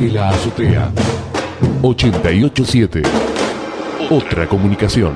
de la azotea. 88.7. Otra comunicación.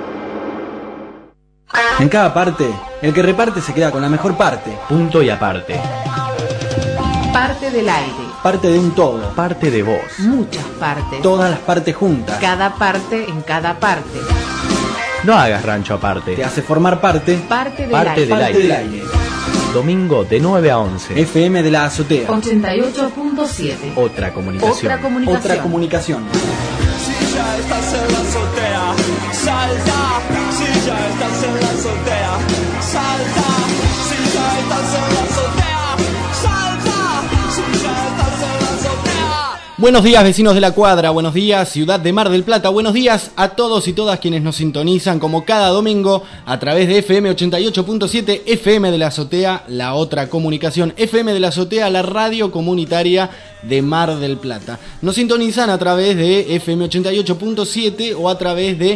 En cada parte, el que reparte se queda con la mejor parte. Punto y aparte. Parte del aire. Parte de un todo. Parte de vos. Muchas partes. Todas las partes juntas. Cada parte en cada parte. No hagas rancho aparte. Te hace formar parte. Parte del Parte aire. del Parte aire. del aire. Domingo de 9 a 11. FM de la azotea. 88.7. Otra comunicación. Otra comunicación. Otra comunicación. Si ya estás en la azotea, salta. Si ya estás en la azotea, salta. Si ya estás en la azotea, salta. Si ya estás en la azotea. Buenos días, vecinos de la cuadra, buenos días ciudad de Mar del Plata, buenos días a todos y todas quienes nos sintonizan como cada domingo a través de FM 88.7, FM de la azotea, la otra comunicación, FM de la azotea, la radio comunitaria de Mar del Plata. Nos sintonizan a través de FM 88.7 o a través de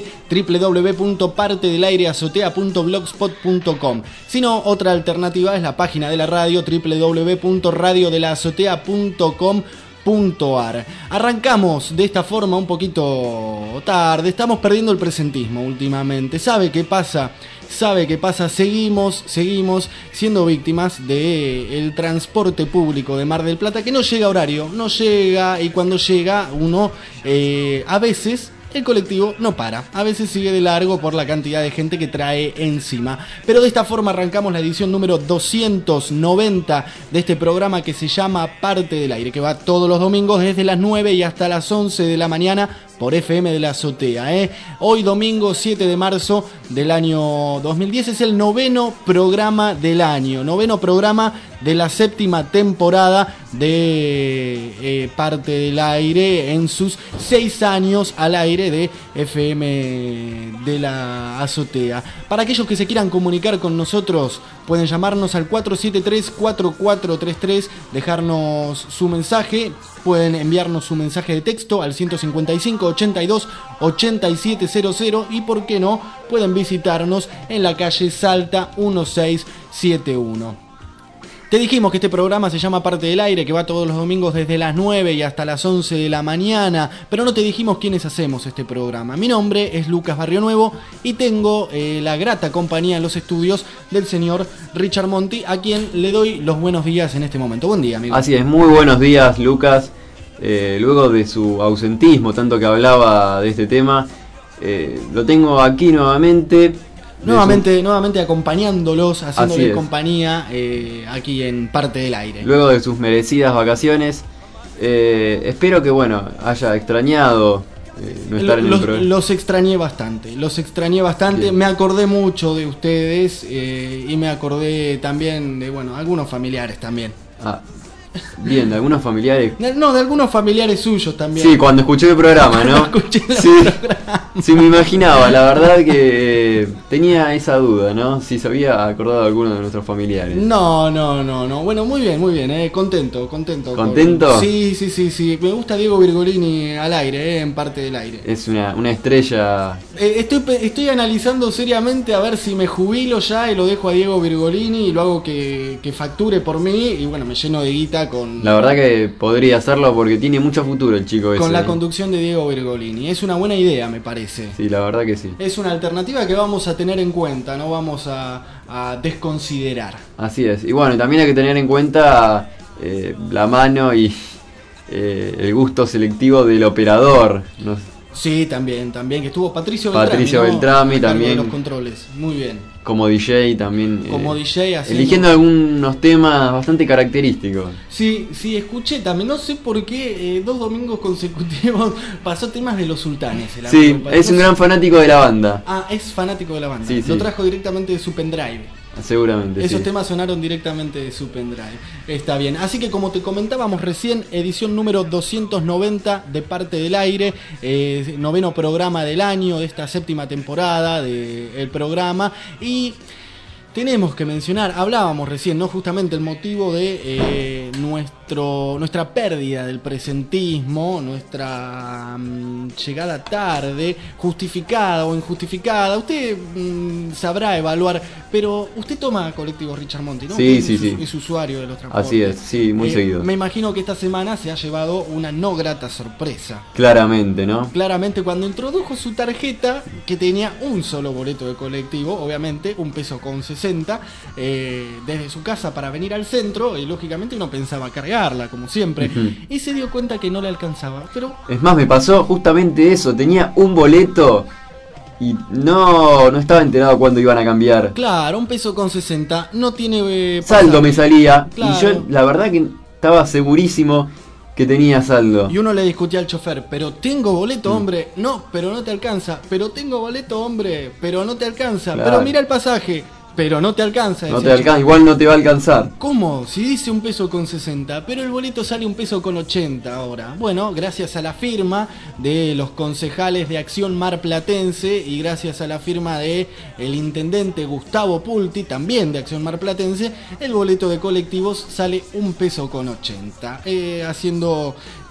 www.partedelaireazotea.blogspot.com. Si no, otra alternativa es la página de la radio www.radiodelazotea.com.ar. Arrancamos de esta forma un poquito tarde, estamos perdiendo el presentismo últimamente. ¿Sabe qué pasa? Seguimos siendo víctimas del transporte público de Mar del Plata, que no llega a horario, no llega, y cuando llega uno a veces el colectivo no para, a veces sigue de largo por la cantidad de gente que trae encima. Pero de esta forma arrancamos la edición número 290 de este programa que se llama Parte del Aire, que va todos los domingos desde las 9 y hasta las 11 de la mañana por FM de la azotea. Hoy domingo 7 de marzo del año 2010 es el noveno programa del año, noveno programa de la séptima temporada de Parte del Aire en sus 6 años al aire de FM de la azotea. Para aquellos que se quieran comunicar con nosotros, pueden llamarnos al 473-4433, dejarnos su mensaje, pueden enviarnos su mensaje de texto al 155-82-8700 y, por qué no, pueden visitarnos en la calle Salta 1671. Te dijimos que este programa se llama Parte del Aire, que va todos los domingos desde las 9 y hasta las 11 de la mañana, pero no te dijimos quiénes hacemos este programa. Mi nombre es Lucas Barrionuevo y tengo la grata compañía en los estudios del señor Richard Monti, a quien le doy los buenos días en este momento. Buen día, amigo. Así es, muy buenos días, Lucas. Luego de su ausentismo, tanto que hablaba de este tema, lo tengo aquí nuevamente. Nuevamente acompañándolos, haciéndoles compañía aquí en Parte del Aire. Luego de sus merecidas vacaciones, espero que haya extrañado no estar en el programa. Los extrañé bastante. Bien. Me acordé mucho de ustedes y me acordé también de algunos familiares también. Bien, de algunos familiares. No, de algunos familiares suyos también. Sí, cuando escuché el programa, ¿no? Sí, me imaginaba, la verdad que tenía esa duda, ¿no? Si se había acordado de alguno de nuestros familiares. No. Bueno, muy bien, contento. ¿Contento? Sí. Me gusta Diego Virgolini al aire, en Parte del Aire. Es una estrella. Estoy analizando seriamente a ver si me jubilo ya y lo dejo a Diego Virgolini y lo hago que facture por mí y me lleno de guita con... La verdad que podría hacerlo porque tiene mucho futuro el chico ese. Con la conducción de Diego Virgolini. Es una buena idea, me parece. Sí, la verdad que sí. Es una alternativa que vamos a tener en cuenta, no vamos a desconsiderar. Así es. Y también hay que tener en cuenta la mano y el gusto selectivo del operador. Sí, también, que estuvo Patricio Beltrami también. De los controles, muy bien. Como DJ también. Como DJ haciendo... eligiendo algunos temas bastante característicos. Sí, escuché también, no sé por qué 2 domingos consecutivos pasó temas de Los Sultanes. Sí, es un gran fanático de la banda. Es fanático de la banda. Sí. Lo trajo directamente de su pendrive. Seguramente. Esos temas sonaron directamente de su pendrive. Está bien. Así que, como te comentábamos recién, edición número 290 de Parte del Aire, noveno programa del año de esta séptima temporada del programa. Y tenemos que mencionar, hablábamos recién, ¿no? Justamente el motivo de nuestro nuestra pérdida del presentismo, nuestra llegada tarde, justificada o injustificada, usted sabrá evaluar, pero usted toma colectivos Richard Monti, ¿no? Sí, Usted sí. es usuario de los transportes. Así es, sí, muy seguido. Me imagino que esta semana se ha llevado una no grata sorpresa. Claramente, ¿no? Claramente cuando introdujo su tarjeta, que tenía un solo boleto de colectivo, obviamente, $1.60, desde su casa para venir al centro, y lógicamente uno pensaba cargarla, como siempre, y se dio cuenta que no le alcanzaba. Pero Es más, me pasó justamente eso, tenía un boleto y no estaba enterado cuándo iban a cambiar. claro, $1.60 no tiene Saldo me salía, Claro. y yo la verdad que estaba segurísimo que tenía saldo. Y uno le discutía al chofer, pero tengo boleto, hombre. No, pero no te alcanza. Pero tengo boleto, hombre. Pero no te alcanza. Claro. Pero mira el pasaje. Pero no te alcanza. No decía te el chico. alcanza, igual no te va a alcanzar. ¿Cómo? Si dice $1.60, pero el boleto sale $1.80 ahora. Bueno, gracias a la firma de los concejales de Acción Marplatense y gracias a la firma de el intendente Gustavo Pulti, también de Acción Marplatense, el boleto de colectivos sale $1.80, haciendo,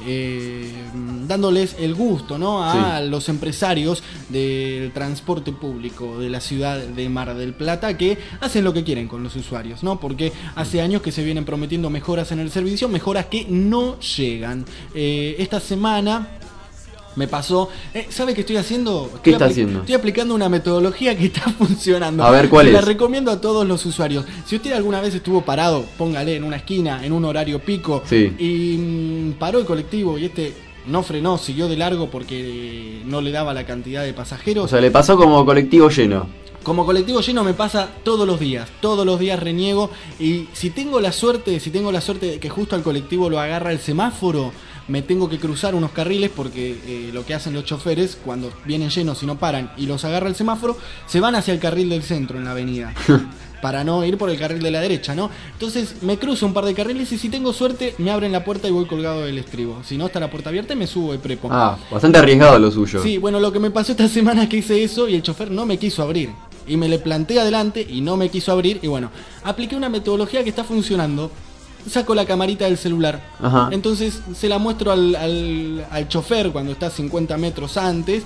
dándoles el gusto, ¿no? A los empresarios del transporte público de la ciudad de Mar del Plata, que hacen lo que quieren con los usuarios, ¿no? Porque hace años que se vienen prometiendo mejoras en el servicio, mejoras que no llegan. Esta semana me pasó. ¿Sabe qué estoy haciendo? ¿Qué está haciendo? Estoy aplicando una metodología que está funcionando. A ver, ¿cuál La es? recomiendo a todos los usuarios. Si usted alguna vez estuvo parado, póngale en una esquina, en un horario pico, Sí. y paró el colectivo y no frenó, siguió de largo porque no le daba la cantidad de pasajeros. O sea, le pasó como colectivo lleno. Como colectivo lleno me pasa todos los días reniego, y si tengo la suerte de que justo al colectivo lo agarra el semáforo, me tengo que cruzar unos carriles porque lo que hacen los choferes cuando vienen llenos y no paran y los agarra el semáforo, se van hacia el carril del centro en la avenida. Para no ir por el carril de la derecha, ¿no? Entonces me cruzo un par de carriles y si tengo suerte me abren la puerta y voy colgado del estribo. Si no está la puerta abierta me subo de prepo. Ah, bastante arriesgado lo suyo. Sí, bueno, lo que me pasó esta semana es que hice eso y el chofer no me quiso abrir. Y me le planté adelante y no me quiso abrir. Y bueno, apliqué una metodología que está funcionando. Saco la camarita del celular. Ajá. Entonces se la muestro al chofer cuando está 50 metros antes.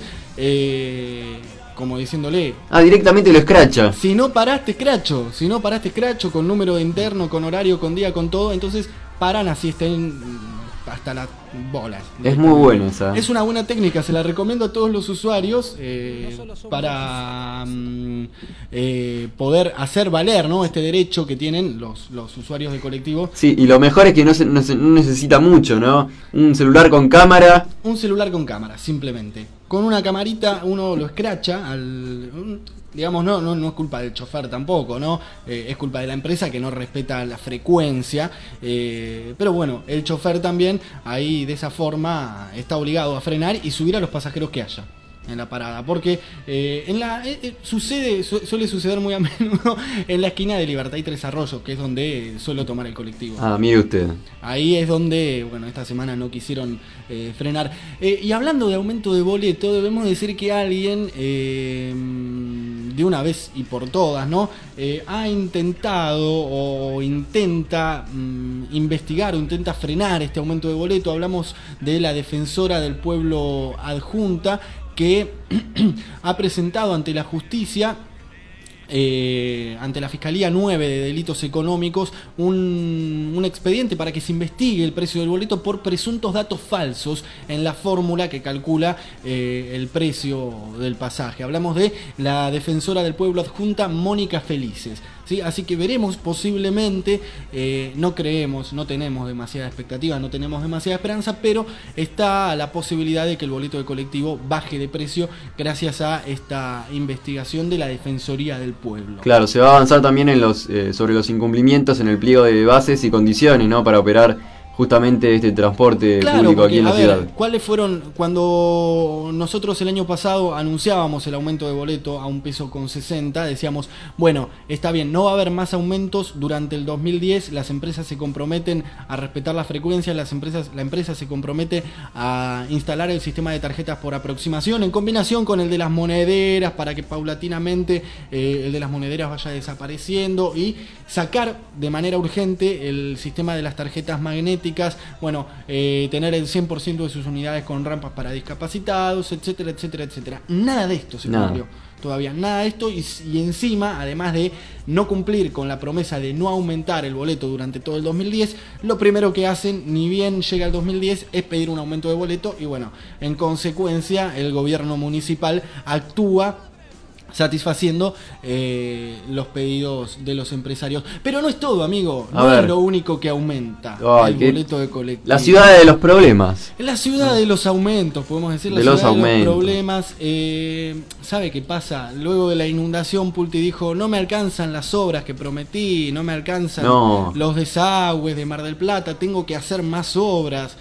Como diciéndole, Directamente lo escracha. si no paraste escracho, con número de interno, con horario, con día, con todo, entonces paran así estén hasta las bolas. Es muy bueno esa. Es una buena técnica, se la recomiendo a todos los usuarios para poder hacer valer, ¿no? Este derecho que tienen los usuarios de colectivo. Sí, y lo mejor es que no necesita mucho, ¿no? Un celular con cámara. Un celular con cámara, simplemente. Con una camarita uno lo escracha digamos, no es culpa del chofer tampoco, ¿no? Es culpa de la empresa que no respeta la frecuencia. Pero bueno, el chofer también ahí de esa forma está obligado a frenar y subir a los pasajeros que haya en la parada, porque suele suceder muy a menudo en la esquina de Libertad y Tres Arroyos, que es donde suelo tomar el colectivo. Mire usted. Ahí es donde, bueno, esta semana no quisieron frenar. Y hablando de aumento de boleto, debemos decir que alguien, de una vez y por todas, ¿no? Ha intentado o intenta investigar o intenta frenar este aumento de boleto. Hablamos de la defensora del pueblo adjunta, que ha presentado ante la justicia, ante la Fiscalía 9 de Delitos Económicos, un expediente para que se investigue el precio del boleto por presuntos datos falsos en la fórmula que calcula el precio del pasaje. Hablamos de la defensora del pueblo adjunta, Mónica Felices. ¿Sí? Así que veremos posiblemente, no tenemos demasiada expectativa, no tenemos demasiada esperanza, pero está la posibilidad de que el boleto de colectivo baje de precio gracias a esta investigación de la Defensoría del Pueblo. Claro, se va a avanzar también sobre los incumplimientos en el pliego de bases y condiciones, ¿no? Para operar justamente este transporte público aquí en la ciudad. ¿Cuáles fueron cuando nosotros el año pasado anunciábamos el aumento de boleto a $1.60? Decíamos, bueno, está bien, no va a haber más aumentos durante el 2010, las empresas se comprometen a respetar las frecuencias, la empresa se compromete a instalar el sistema de tarjetas por aproximación en combinación con el de las monederas para que paulatinamente el de las monederas vaya desapareciendo y sacar de manera urgente el sistema de las tarjetas magnéticas críticas, bueno, tener el 100% de sus unidades con rampas para discapacitados, etcétera, etcétera, etcétera. Nada de esto se cumplió. Todavía nada de esto y encima, además de no cumplir con la promesa de no aumentar el boleto durante todo el 2010, lo primero que hacen, ni bien llega el 2010, es pedir un aumento de boleto y bueno, en consecuencia el gobierno municipal actúa satisfaciendo los pedidos de los empresarios. Pero no es todo, amigo, no es lo único que aumenta el boleto de colectivo. La ciudad de los problemas. La ciudad de los aumentos, podemos decir, la ciudad de los problemas. ¿Sabe qué pasa? Luego de la inundación, Pulti dijo, no me alcanzan las obras que prometí, no me alcanzan los desagües de Mar del Plata, tengo que hacer más obras.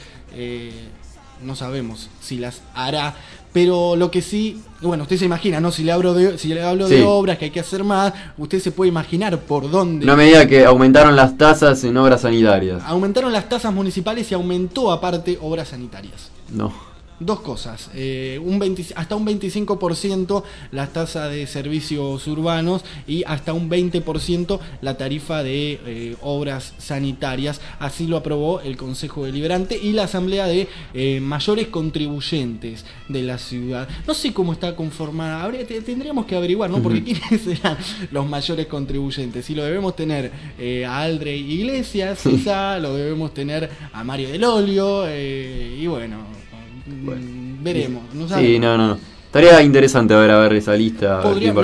No sabemos si las hará, pero lo que sí, bueno, usted se imagina, ¿no? Si le hablo de obras que hay que hacer más, usted se puede imaginar por dónde. No me diga que aumentaron las tasas en obras sanitarias. Aumentaron las tasas municipales y aumentó aparte obras sanitarias. No. Dos cosas, hasta un 25% la tasa de servicios urbanos y hasta un 20% la tarifa de obras sanitarias. Así lo aprobó el Consejo Deliberante y la Asamblea de mayores contribuyentes de la ciudad. No sé cómo está conformada, tendríamos que averiguar, ¿no? Porque ¿quiénes serán los mayores contribuyentes? Si lo debemos tener a Aldre Iglesias, quizá lo debemos tener a Mario Del Olio, y bueno, veremos. No sabemos. Sí, no. Estaría interesante ver esa lista.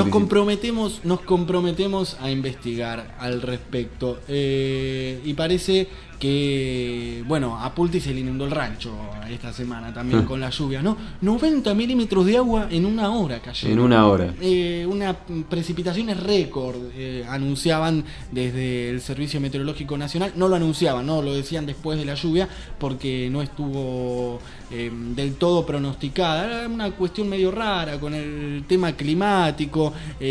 Nos comprometemos a investigar al respecto. Y parece que, bueno, a Pulti se le inundó el rancho esta semana también con la lluvia, ¿no? 90 milímetros de agua en una hora cayeron. En una hora. Una precipitaciones récord, anunciaban desde el Servicio Meteorológico Nacional. No lo anunciaban, no lo decían después de la lluvia porque no estuvo del todo pronosticada. Era una cuestión medio rara con el tema climático.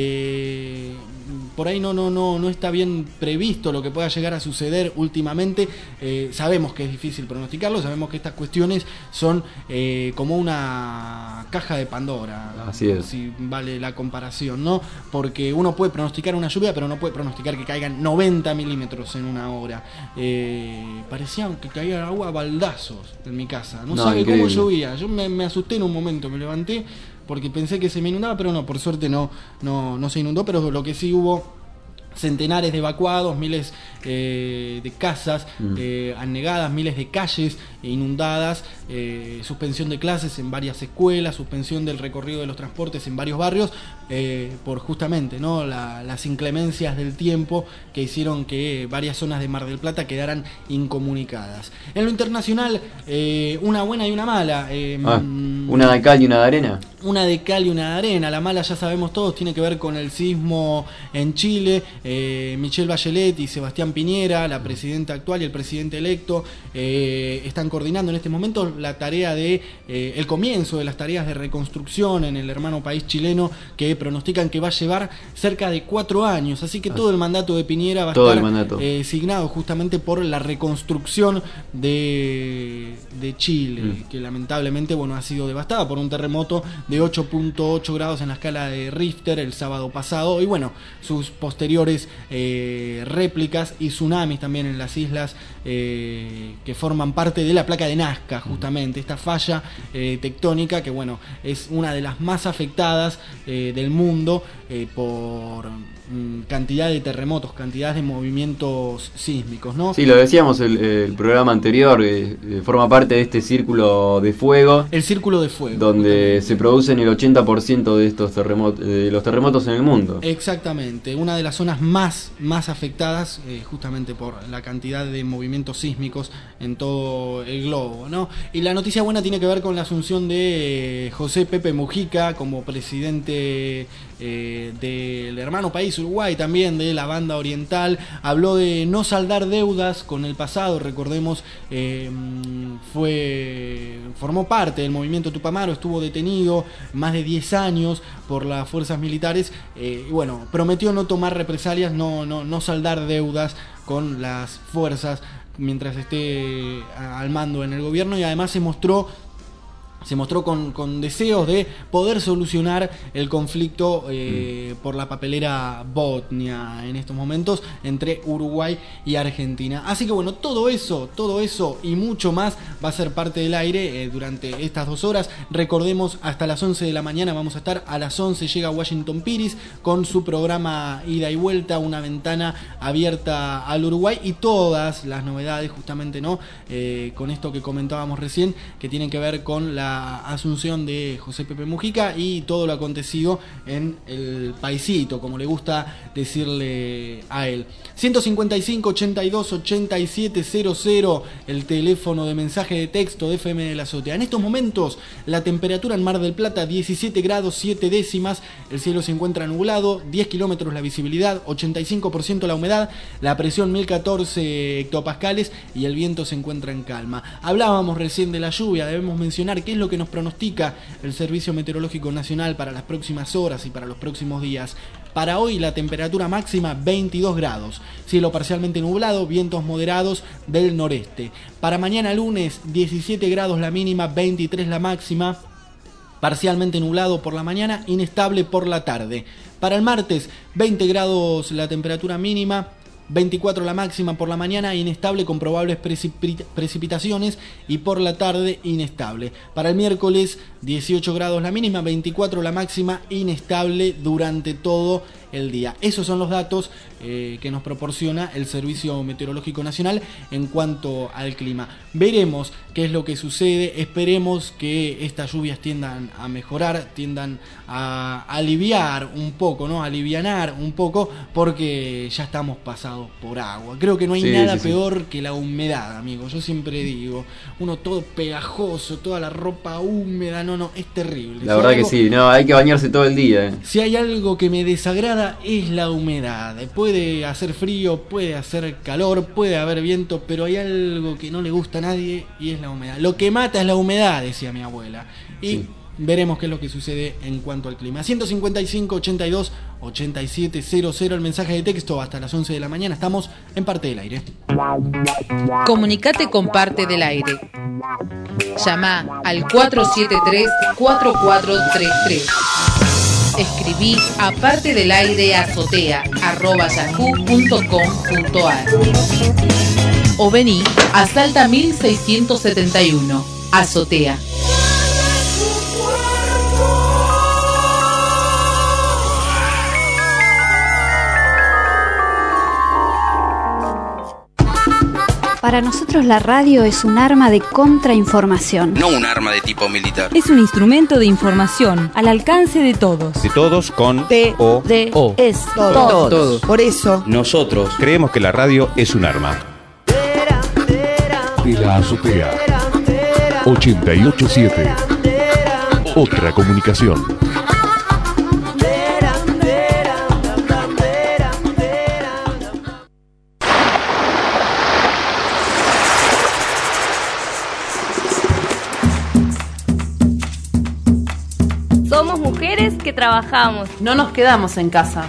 Por ahí no está bien previsto lo que pueda llegar a suceder últimamente. Sabemos que es difícil pronosticarlo, sabemos que estas cuestiones son como una caja de Pandora. Así es. Si vale la comparación, ¿no? Porque uno puede pronosticar una lluvia, pero no puede pronosticar que caigan 90 milímetros en una hora. Parecía que caía agua a baldazos en mi casa. No sabe increíble cómo llovía. Yo me asusté en un momento, me levanté porque pensé que se me inundaba, pero no, por suerte no se inundó, pero lo que sí hubo, centenares de evacuados, miles de casas anegadas, miles de calles inundadas, suspensión de clases en varias escuelas, suspensión del recorrido de los transportes en varios barrios, por justamente, ¿no?, las inclemencias del tiempo que hicieron que varias zonas de Mar del Plata quedaran incomunicadas. En lo internacional, una buena y una mala. ¿Una de cal y una de arena? Una de cal y una de arena. La mala, ya sabemos todos, tiene que ver con el sismo en Chile. Michelle Bachelet y Sebastián Piñera, la presidenta actual y el presidente electo, están coordinando en este momento la tarea de el comienzo de las tareas de reconstrucción en el hermano país chileno, que pronostican que va a llevar cerca de 4 años. Así que todo el mandato de Piñera va a estar signado justamente por la reconstrucción de Chile, que lamentablemente, bueno, ha sido devastada por un terremoto de 8.8 grados en la escala de Richter el sábado pasado, y bueno, sus posteriores réplicas y tsunamis también en las islas que forman parte de la placa de Nazca, justamente esta falla tectónica que, bueno, es una de las más afectadas del mundo por cantidad de terremotos, cantidad de movimientos sísmicos, ¿no? Sí, lo decíamos el programa anterior, forma parte de este círculo de fuego. El círculo de fuego. Donde se producen el 80% de estos terremotos, de los terremotos en el mundo. Exactamente, una de las zonas más afectadas justamente por la cantidad de movimientos sísmicos en todo el globo, ¿no? Y la noticia buena tiene que ver con la asunción de José Pepe Mujica como presidente del hermano país Uruguay, también de la banda oriental. Habló de no saldar deudas con el pasado. Recordemos, formó parte del movimiento Tupamaro, estuvo detenido más de 10 años por las fuerzas militares, y bueno, prometió no tomar represalias, no saldar deudas con las fuerzas mientras esté al mando en el gobierno, y además se mostró se mostró con deseos de poder solucionar el conflicto por la papelera Botnia en estos momentos entre Uruguay y Argentina. Así que bueno, todo eso y mucho más va a ser parte del aire durante estas 2 horas. Recordemos, hasta las 11 de la mañana vamos a estar. A las 11 llega Washington Piris con su programa Ida y Vuelta, una ventana abierta al Uruguay, y todas las novedades justamente, ¿no? Con esto que comentábamos recién, que tienen que ver con la asunción de José Pepe Mujica y todo lo acontecido en el paisito, como le gusta decirle a él. 155 82 87 00, el teléfono de mensaje de texto de FM de la Azotea. En estos momentos la temperatura en Mar del Plata 17 grados 7 décimas, el cielo se encuentra nublado, 10 kilómetros la visibilidad, 85% la humedad, la presión 1014 hectopascales y el viento se encuentra en calma. Hablábamos recién de la lluvia, debemos mencionar qué es lo que nos pronostica el Servicio Meteorológico Nacional para las próximas horas y para los próximos días. Para hoy la temperatura máxima 22 grados, cielo parcialmente nublado, vientos moderados del noreste. Para mañana lunes 17 grados la mínima, 23 la máxima, parcialmente nublado por la mañana, inestable por la tarde. Para el martes 20 grados la temperatura mínima, 24 la máxima por la mañana, inestable con probables precipitaciones, y por la tarde inestable. Para el miércoles 18 grados la mínima, 24 la máxima, inestable durante todo el día. Esos son los datos que nos proporciona el Servicio Meteorológico Nacional en cuanto al clima. Veremos qué es lo que sucede, esperemos que estas lluvias tiendan a mejorar, tiendan a aliviar un poco, ¿no? Alivianar un poco, porque ya estamos pasados por agua. Creo que no hay nada peor que la humedad, amigo. Yo siempre digo, uno todo pegajoso, toda la ropa húmeda, no, es terrible. La verdad que sí, no, hay que bañarse todo el día. Si hay algo que me desagrada es la humedad. Puede hacer frío, puede hacer calor, puede haber viento, pero hay algo que no le gusta a nadie y es la humedad. Lo que mata es la humedad, decía mi abuela. Y sí, veremos qué es lo que sucede en cuanto al clima. 155 82 87 00, el mensaje de texto hasta las 11 de la mañana. Estamos en Parte del Aire. Comunicate con Parte del Aire. Llama al 473-4433. Escribí a partedelaireazotea@yahoo.com.ar o vení a Salta 1671, Azotea. Para nosotros la radio es un arma de contrainformación. No un arma de tipo militar. Es un instrumento de información al alcance de todos. De todos con T-O-D-O. Es todos. Por eso, nosotros creemos que la radio es un arma. De la Azotea 887. Otra comunicación. Somos mujeres que trabajamos. No nos quedamos en casa.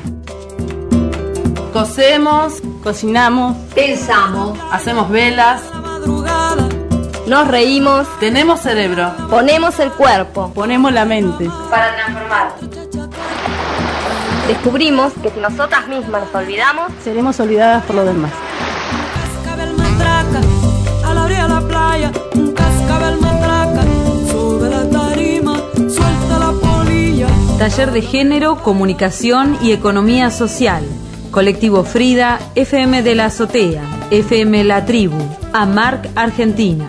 Cosemos, cocinamos, pensamos, hacemos velas, nos reímos, tenemos cerebro, ponemos el cuerpo, ponemos la mente para transformar. Descubrimos que si nosotras mismas nos olvidamos, seremos olvidadas por los demás. Cascabel matraca, a la orilla de la playa, un cascabel matraca, sube la tarima, suelta la polilla. Taller de Género, Comunicación y Economía Social. Colectivo Frida, FM de la Azotea, FM La Tribu, AMARC Argentina.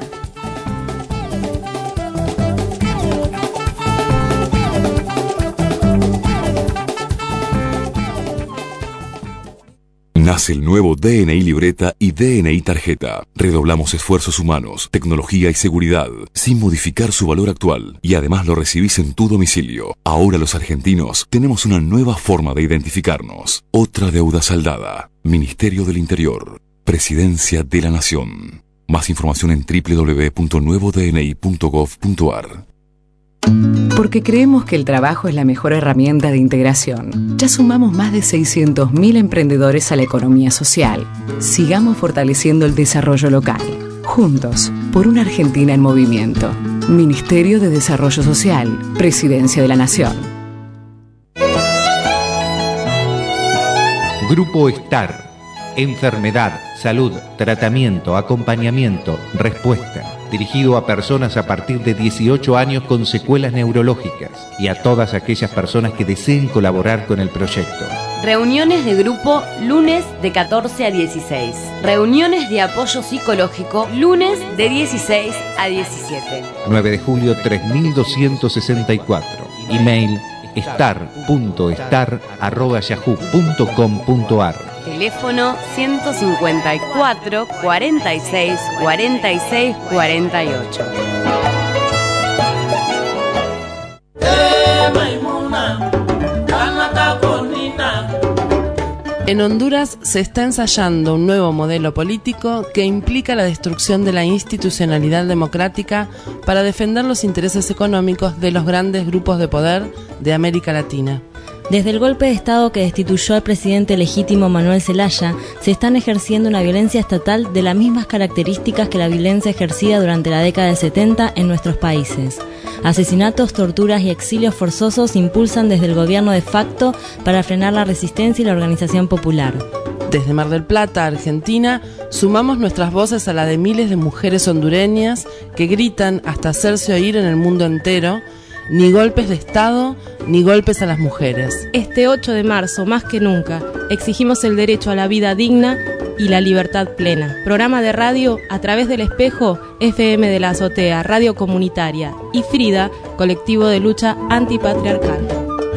Nace el nuevo DNI Libreta y DNI Tarjeta. Redoblamos esfuerzos humanos, tecnología y seguridad, sin modificar su valor actual. Y además lo recibís en tu domicilio. Ahora los argentinos tenemos una nueva forma de identificarnos. Otra deuda saldada. Ministerio del Interior. Presidencia de la Nación. Más información en www.nuevodni.gov.ar. Porque creemos que el trabajo es la mejor herramienta de integración. Ya sumamos más de 600.000 emprendedores a la economía social. Sigamos fortaleciendo el desarrollo local. Juntos, por una Argentina en movimiento. Ministerio de Desarrollo Social, Presidencia de la Nación. Grupo Estar. Enfermedad, salud, tratamiento, acompañamiento, respuesta. Dirigido a personas a partir de 18 años con secuelas neurológicas y a todas aquellas personas que deseen colaborar con el proyecto. Reuniones de grupo lunes de 14 a 16. Reuniones de apoyo psicológico lunes de 16 a 17. 9 de julio 3264. Email estar.estar@yahoo.com.ar. Teléfono 154 46 46 48. En Honduras se está ensayando un nuevo modelo político que implica la destrucción de la institucionalidad democrática para defender los intereses económicos de los grandes grupos de poder de América Latina. Desde el golpe de Estado que destituyó al presidente legítimo Manuel Zelaya, se están ejerciendo una violencia estatal de las mismas características que la violencia ejercida durante la década de 70 en nuestros países. Asesinatos, torturas y exilios forzosos impulsan desde el gobierno de facto para frenar la resistencia y la organización popular. Desde Mar del Plata, Argentina, sumamos nuestras voces a la de miles de mujeres hondureñas que gritan hasta hacerse oír en el mundo entero: ni golpes de Estado, ni golpes a las mujeres. Este 8 de marzo, más que nunca, exigimos el derecho a la vida digna y la libertad plena. Programa de radio a través del espejo, FM de la Azotea, Radio Comunitaria, y Frida, colectivo de lucha antipatriarcal.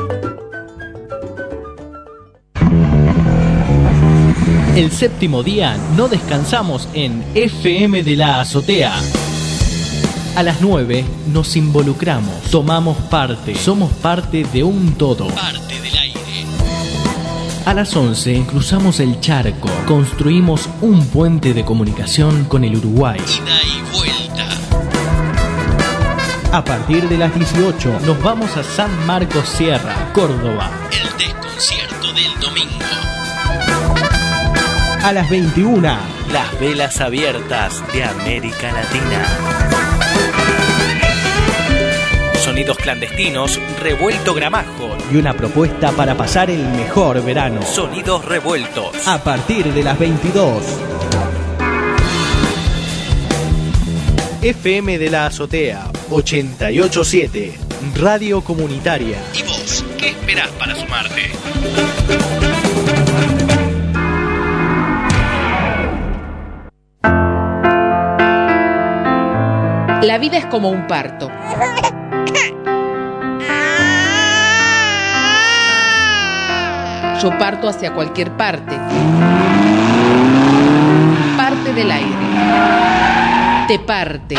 El séptimo día no descansamos en FM de la Azotea. A las 9 nos involucramos, tomamos parte, somos parte de un todo. Parte del aire. A las 11 cruzamos el charco, construimos un puente de comunicación con el Uruguay. Ida y vuelta. A partir de las 18 nos vamos a San Marcos Sierra, Córdoba. El desconcierto del domingo. A las 21, las velas abiertas de América Latina. Sonidos clandestinos, Revuelto Gramajo y una propuesta para pasar el mejor verano. Sonidos revueltos. A partir de las 22. FM de la Azotea 88.7, Radio Comunitaria. ¿Y vos qué esperás para sumarte? La vida es como un parto. Yo parto hacia cualquier parte. Parte del aire. Te parte.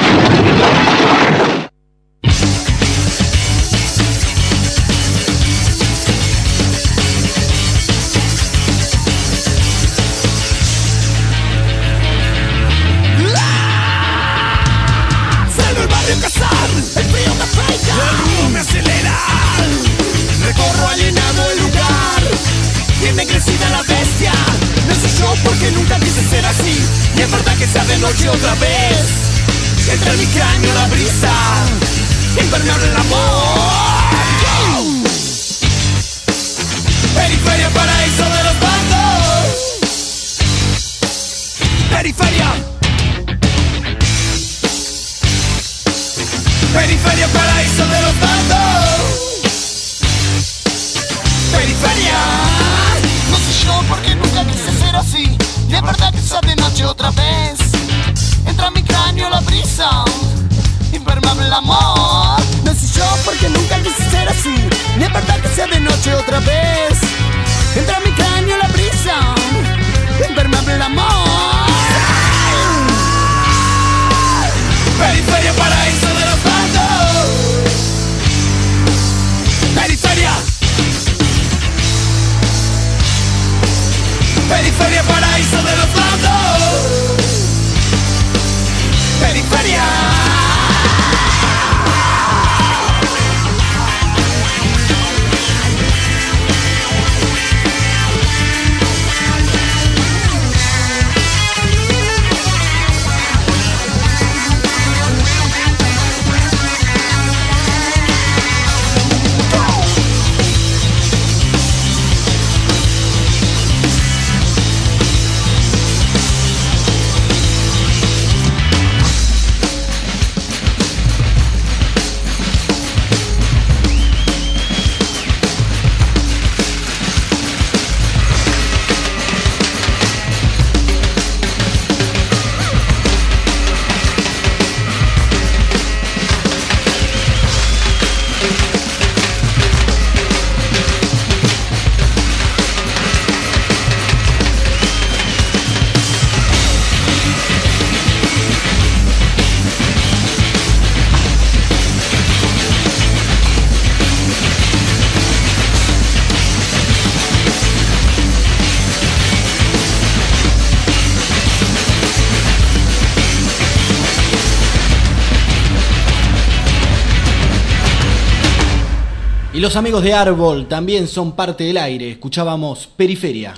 Salgo el barrio a cazar, el frío me afeita, el rumbo me acelera. Recorro alienado el lugar, tiene crecida la bestia. No soy yo porque nunca quise ser así, y es verdad que sea de noche otra vez. Entra en mi cráneo la brisa, impermeable el amor. Periferia, paraíso de los bandos. Periferia. Periferia, paraíso de los bandos. Periferia. No soy yo porque nunca quise ser así, y es verdad que sea de noche otra vez. Entra en mi cráneo la brisa, impermeable el amor. No soy yo porque nunca quise ser así, y es verdad que sea de noche otra vez. Entra en mi cráneo la brisa, impermeable el amor. Periferia, paraíso de los bandos. Periferia. Periferia, paraíso de los bandos. Periferia. Y los amigos de Árbol también son parte del aire. Escuchábamos Periferia.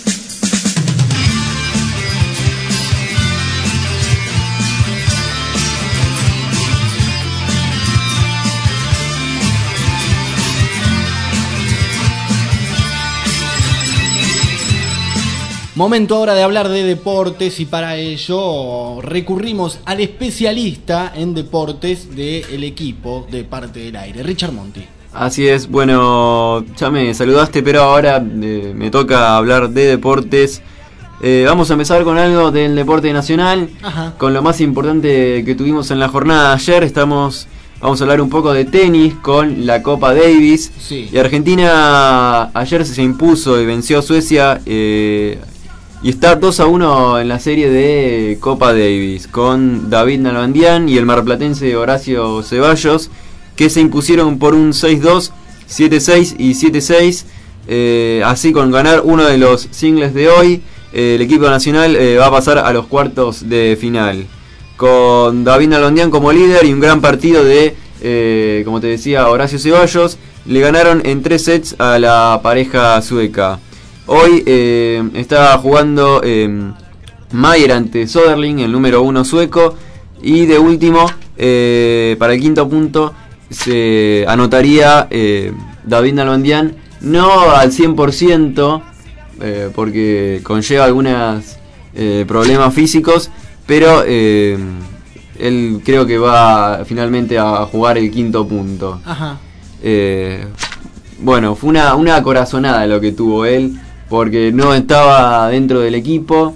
Momento ahora de hablar de deportes y para ello recurrimos al especialista en deportes del equipo de Parte del Aire, Richard Monti. Así es, bueno, ya me saludaste, pero ahora me toca hablar de deportes. Vamos a empezar con algo del deporte nacional, con lo más importante que tuvimos en la jornada de ayer. Vamos a hablar un poco de tenis con la Copa Davis. Sí. Y Argentina ayer se impuso y venció a Suecia. Y está 2-1 en la serie de Copa Davis con David Nalbandián y el marplatense Horacio Ceballos, que se impusieron por un 6-2, 7-6 y 7-6. Así, con ganar uno de los singles de hoy, el equipo nacional va a pasar a los cuartos de final, con David Nalbandián como líder y un gran partido de, como te decía, Horacio Ceballos. Le ganaron en 3 sets a la pareja sueca. Hoy está jugando Mayer ante Söderling, el número 1 sueco. Y de último, para el quinto punto, se anotaría David Nalbandián. No al 100%, porque conlleva algunos problemas físicos. Pero él creo que va finalmente a jugar el quinto punto. Ajá. Bueno, fue una corazonada lo que tuvo él, porque no estaba dentro del equipo.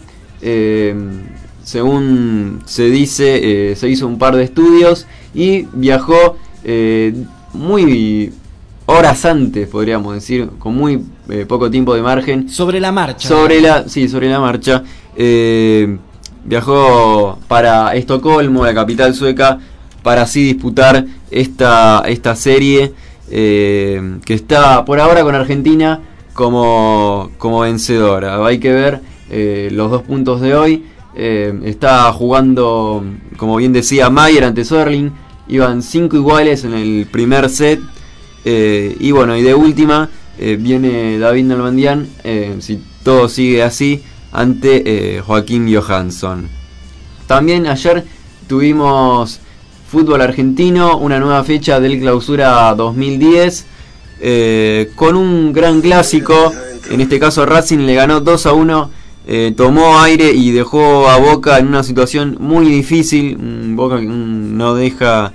Según se dice, se hizo un par de estudios y viajó muy horas antes, podríamos decir, con muy poco tiempo de margen. Sobre la marcha. Sobre la marcha. Viajó para Estocolmo, la capital sueca, para así disputar esta serie, que está por ahora con Argentina como vencedora. Hay que ver los 2 puntos de hoy. Está jugando, como bien decía, Mayer ante Söderling. Iban 5 iguales en el primer set. Y bueno, y de última viene David Nalbandián, si todo sigue así, ante Joaquín Johansson. También ayer tuvimos fútbol argentino, una nueva fecha del Clausura 2010. Con un gran clásico. En este caso Racing le ganó 2-1, tomó aire y dejó a Boca en una situación muy difícil. Boca no deja,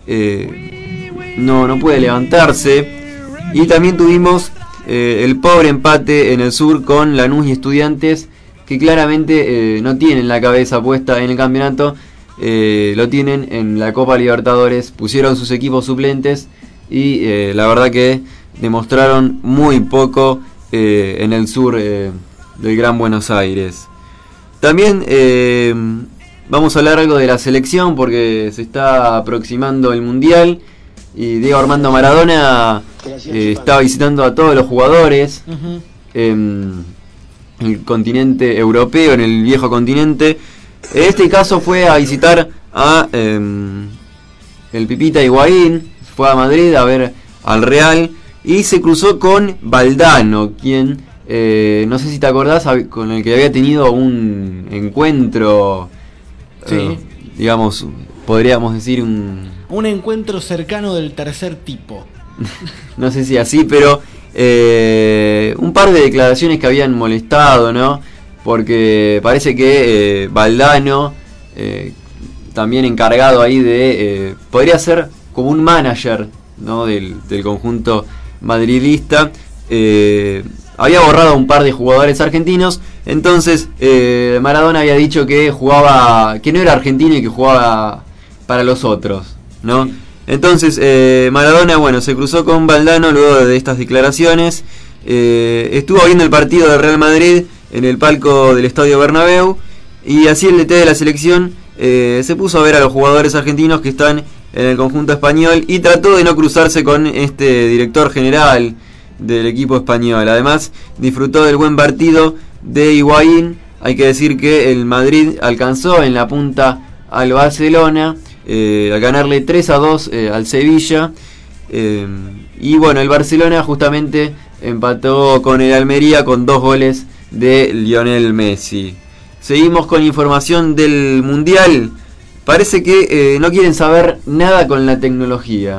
no puede levantarse. Y también tuvimos el pobre empate en el sur con Lanús y Estudiantes, que claramente no tienen la cabeza puesta en el campeonato, lo tienen en la Copa Libertadores. Pusieron sus equipos suplentes y la verdad que demostraron muy poco en el sur del Gran Buenos Aires. También vamos a hablar algo de la selección, porque se está aproximando el Mundial y Diego Armando Maradona está visitando a todos los jugadores en el continente europeo, en el viejo continente. En este caso fue a visitar a el Pipita Higuaín, fue a Madrid a ver al Real y se cruzó con Valdano, quien no sé si te acordás, con el que había tenido un encuentro, digamos, podríamos decir un encuentro cercano del tercer tipo. No sé si así, pero un par de declaraciones que habían molestado, ¿no? Porque parece que Valdano, también encargado ahí de, podría ser como un manager, ¿no? del conjunto madridista, había borrado a un par de jugadores argentinos. Entonces Maradona había dicho que jugaba, que no era argentino y que jugaba para los otros, ¿no? Entonces Maradona, bueno, se cruzó con Valdano luego de estas declaraciones. Estuvo viendo el partido del Real Madrid en el palco del Estadio Bernabéu, y así el DT de la selección se puso a ver a los jugadores argentinos que están en el conjunto español y trató de no cruzarse con este director general del equipo español. Además, disfrutó del buen partido de Higuaín. Hay que decir que el Madrid alcanzó en la punta al Barcelona al ganarle 3-2 al Sevilla. Y bueno, el Barcelona justamente empató con el Almería con 2 goles de Lionel Messi. Seguimos con información del Mundial. Parece que no quieren saber nada con la tecnología.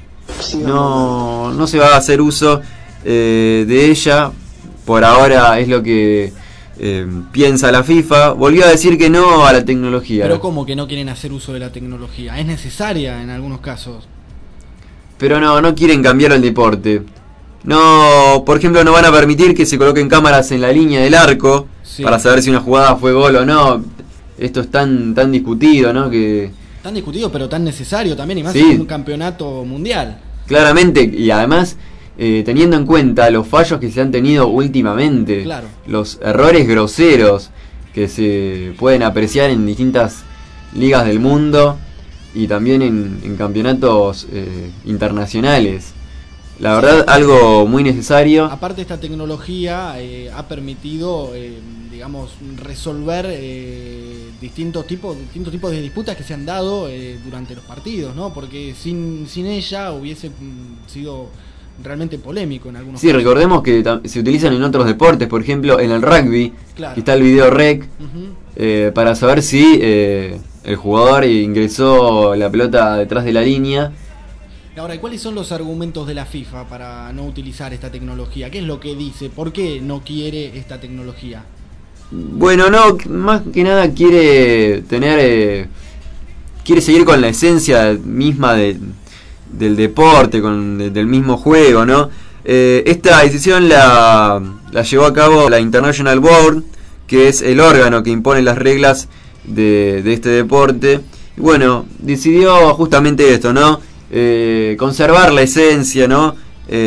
No se va a hacer uso de ella. Por ahora es lo que piensa la FIFA. Volvió a decir que no a la tecnología. Pero ¿cómo que no quieren hacer uso de la tecnología? Es necesaria en algunos casos. Pero no quieren cambiar el deporte. No, por ejemplo, no van a permitir que se coloquen cámaras en la línea del arco para saber si una jugada fue gol o no. Esto es tan discutido, ¿no? Que tan discutido, pero tan necesario también, y más sí, en un campeonato mundial. Claramente, y además teniendo en cuenta los fallos que se han tenido últimamente, claro, los errores groseros que se pueden apreciar en distintas ligas del mundo y también en campeonatos internacionales. La verdad, algo muy necesario. Aparte, esta tecnología ha permitido, digamos, resolver distintos tipos de disputas que se han dado durante los partidos, ¿no? Porque sin ella hubiese sido realmente polémico en algunos casos. Recordemos que se utilizan en otros deportes, por ejemplo, en el rugby, claro, que está el video rec, para saber si el jugador ingresó la pelota detrás de la línea. Ahora, ¿y cuáles son los argumentos de la FIFA para no utilizar esta tecnología? ¿Qué es lo que dice? ¿Por qué no quiere esta tecnología? Bueno, no, más que nada quiere seguir con la esencia misma del deporte, del mismo juego, ¿no? Esta decisión la llevó a cabo la International Board, que es el órgano que impone las reglas de este deporte. Y bueno, decidió justamente esto, ¿no? Conservar la esencia, ¿no?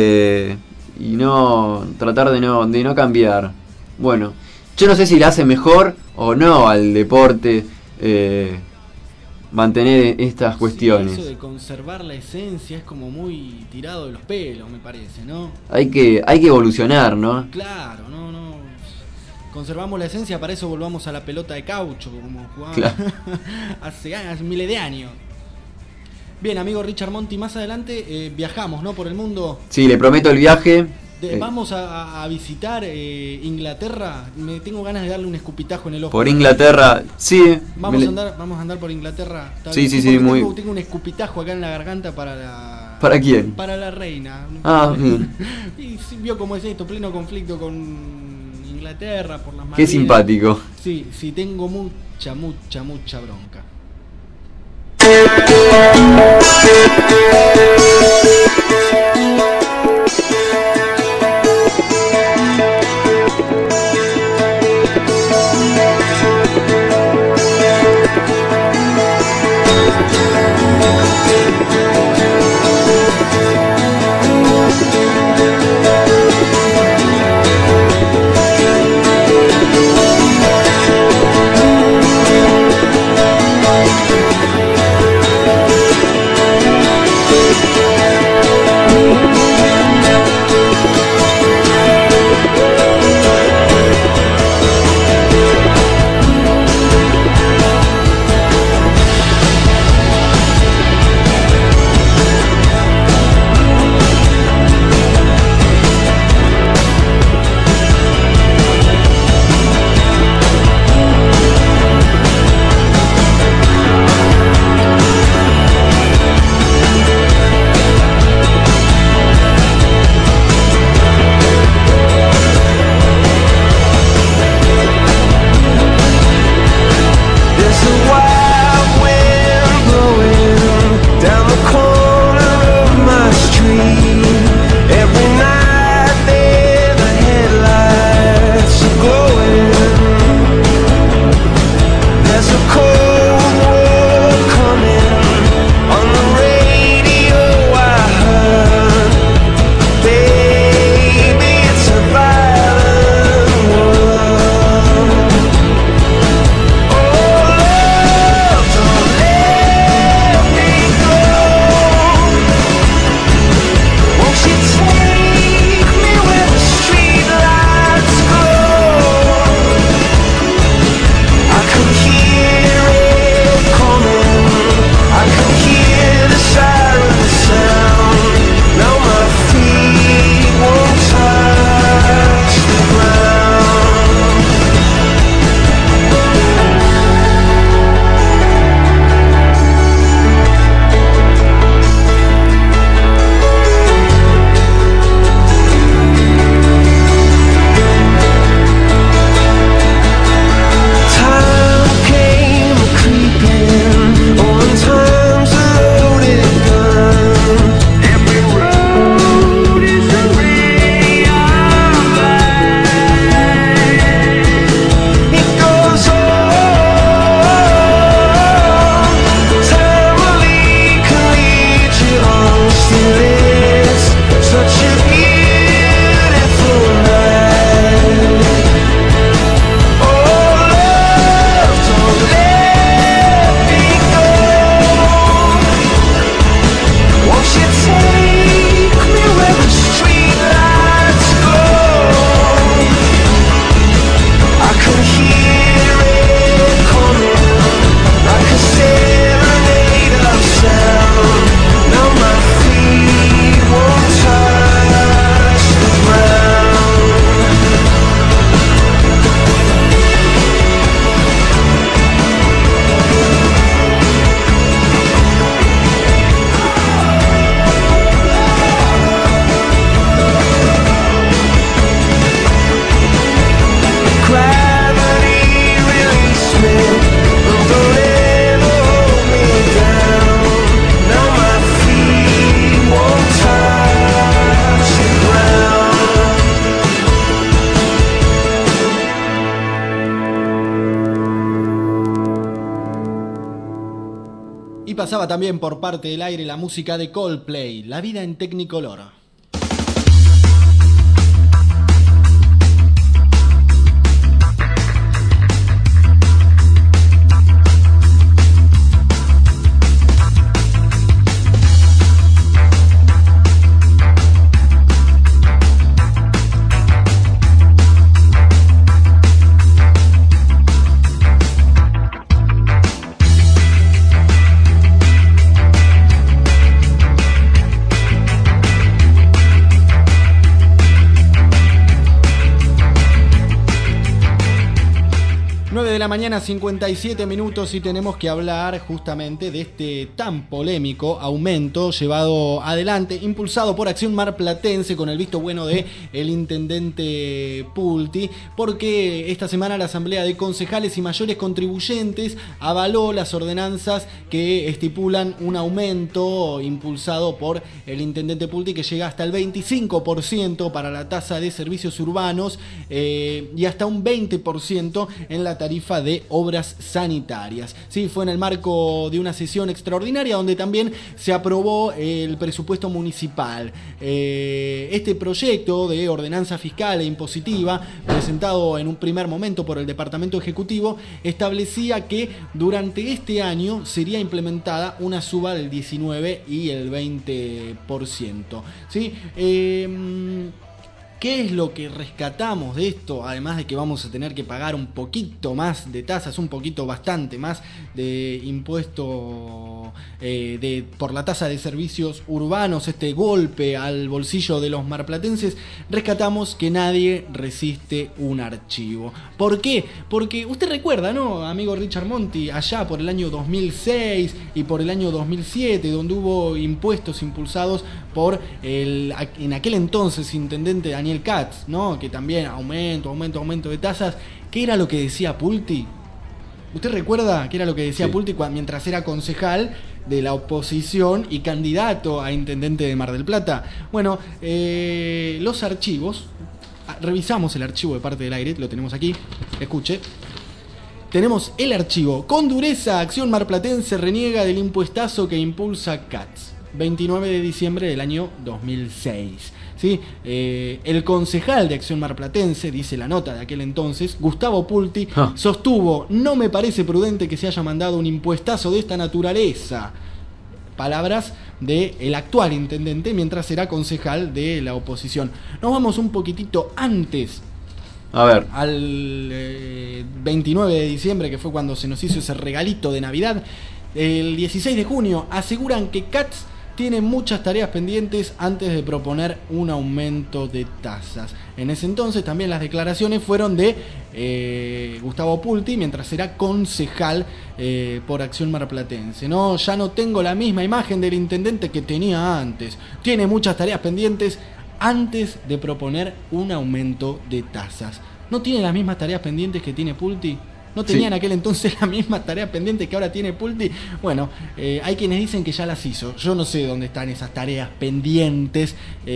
Y no tratar de no cambiar. Bueno, yo no sé si le hace mejor o no al deporte mantener estas cuestiones. Eso de conservar la esencia es como muy tirado de los pelos, me parece, ¿no? Hay que evolucionar, ¿no? Claro, no. Conservamos la esencia, para eso volvamos a la pelota de caucho, como jugábamos, claro, hace miles de años. Bien, amigo Richard Monti, más adelante viajamos, ¿no? Por el mundo. Sí, le prometo el viaje. Vamos a visitar Inglaterra. Tengo ganas de darle un escupitajo en el ojo. Por Inglaterra, sí. Vamos a andar por Inglaterra. Sí, muy. Tengo un escupitajo acá en la garganta para la... ¿Para quién? Para la reina. Ah, bien. Y vio cómo es esto, pleno conflicto con Inglaterra por las Malvinas. Qué simpático. Sí, tengo mucha bronca. Pasaba también por parte del aire la música de Coldplay, La vida en Technicolor. De la mañana, 57 minutos, y tenemos que hablar justamente de este tan polémico aumento llevado adelante, impulsado por Acción Marplatense con el visto bueno de el intendente Pulti, porque esta semana la Asamblea de Concejales y mayores contribuyentes avaló las ordenanzas que estipulan un aumento impulsado por el intendente Pulti que llega hasta el 25% para la tasa de servicios urbanos y hasta un 20% en la tarifa de obras sanitarias. Sí, fue en el marco de una sesión extraordinaria donde también se aprobó el presupuesto municipal. Este proyecto de ordenanza fiscal e impositiva, presentado en un primer momento por el Departamento Ejecutivo, establecía que durante este año sería implementada una suba del 19 y el 20%. ¿Sí? ¿Qué es lo que rescatamos de esto? Además de que vamos a tener que pagar un poquito más de tasas, un poquito bastante más de impuesto por la tasa de servicios urbanos, este golpe al bolsillo de los marplatenses, rescatamos que nadie resiste un archivo. ¿Por qué? Porque usted recuerda, ¿no, amigo Richard Monti? Allá por el año 2006 y por el año 2007, donde hubo impuestos impulsados por en aquel entonces intendente Daniel Katz, ¿no? Que también aumento de tasas. ¿Qué era lo que decía Pulti? ¿Usted recuerda qué era lo que decía Pulti mientras era concejal de la oposición y candidato a intendente de Mar del Plata? Bueno, los archivos, revisamos el archivo de parte del aire, lo tenemos aquí, escuche. Tenemos el archivo. Con dureza, Acción Marplatense reniega del impuestazo que impulsa Katz. 29 de diciembre del año 2006. ¿Sí? El concejal de Acción Marplatense, dice la nota de aquel entonces, Gustavo Pulti, sostuvo: no me parece prudente que se haya mandado un impuestazo de esta naturaleza. Palabras del actual intendente mientras era concejal de la oposición. Nos vamos un poquitito antes. A ver. Al 29 de diciembre, que fue cuando se nos hizo ese regalito de Navidad. El 16 de junio aseguran que Katz tiene muchas tareas pendientes antes de proponer un aumento de tasas. En ese entonces también las declaraciones fueron de Gustavo Pulti mientras era concejal por Acción Marplatense. No, ya no tengo la misma imagen del intendente que tenía antes. Tiene muchas tareas pendientes antes de proponer un aumento de tasas. ¿No tiene las mismas tareas pendientes que tiene Pulti? ¿No tenía en aquel entonces la misma tarea pendiente que ahora tiene Pulti? Bueno, hay quienes dicen que ya las hizo. Yo no sé dónde están esas tareas pendientes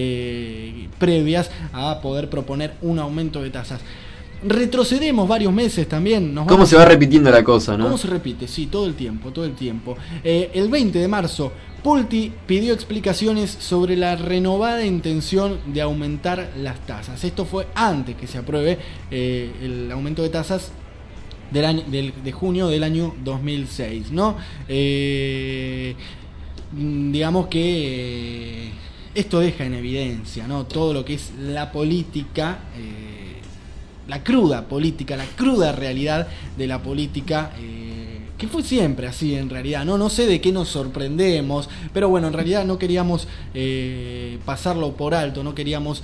previas a poder proponer un aumento de tasas. Retrocedemos varios meses también. ¿Cómo se va repitiendo la cosa, no? ¿Cómo se repite? Sí, todo el tiempo. El 20 de marzo, Pulti pidió explicaciones sobre la renovada intención de aumentar las tasas. Esto fue antes que se apruebe el aumento de tasas de junio del año 2006, ¿no? Digamos que esto deja en evidencia, ¿no? Todo lo que es la política, la cruda política, la cruda realidad de la política, que fue siempre así en realidad, ¿no? No sé de qué nos sorprendemos, pero bueno, en realidad no queríamos pasarlo por alto, no queríamos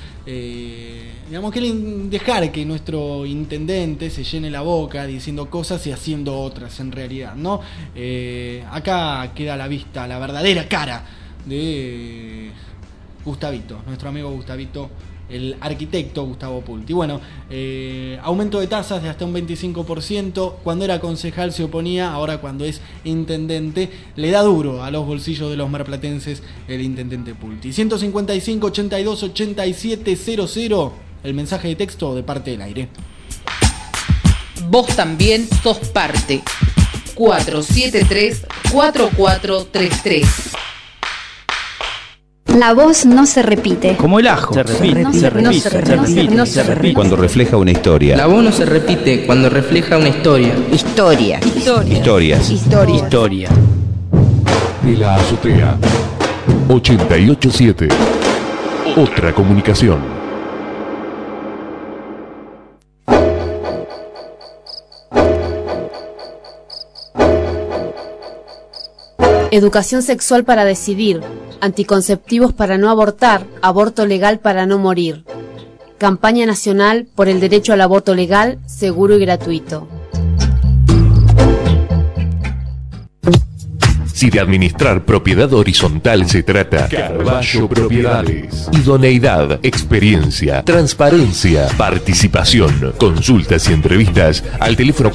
dejar que nuestro intendente se llene la boca diciendo cosas y haciendo otras en realidad, ¿no? Acá queda a la vista la verdadera cara de Gustavito, nuestro amigo Gustavito, el arquitecto Gustavo Pulti. Bueno, aumento de tasas de hasta un 25%. Cuando era concejal se oponía, ahora cuando es intendente le da duro a los bolsillos de los marplatenses el intendente Pulti. 155 82 87 00, el mensaje de texto de parte del aire. Vos también sos parte. 473-4433. La voz no se repite. Como el ajo. Se repite, se repite. Cuando refleja una historia. La voz no se repite cuando refleja una historia. Historias. De la azotea. 887. Otra comunicación. Educación sexual para decidir, anticonceptivos para no abortar, aborto legal para no morir. Campaña nacional por el derecho al aborto legal, seguro y gratuito. Si de administrar propiedad horizontal se trata, Carballo Propiedades. Idoneidad, experiencia, transparencia, participación. Consultas y entrevistas al teléfono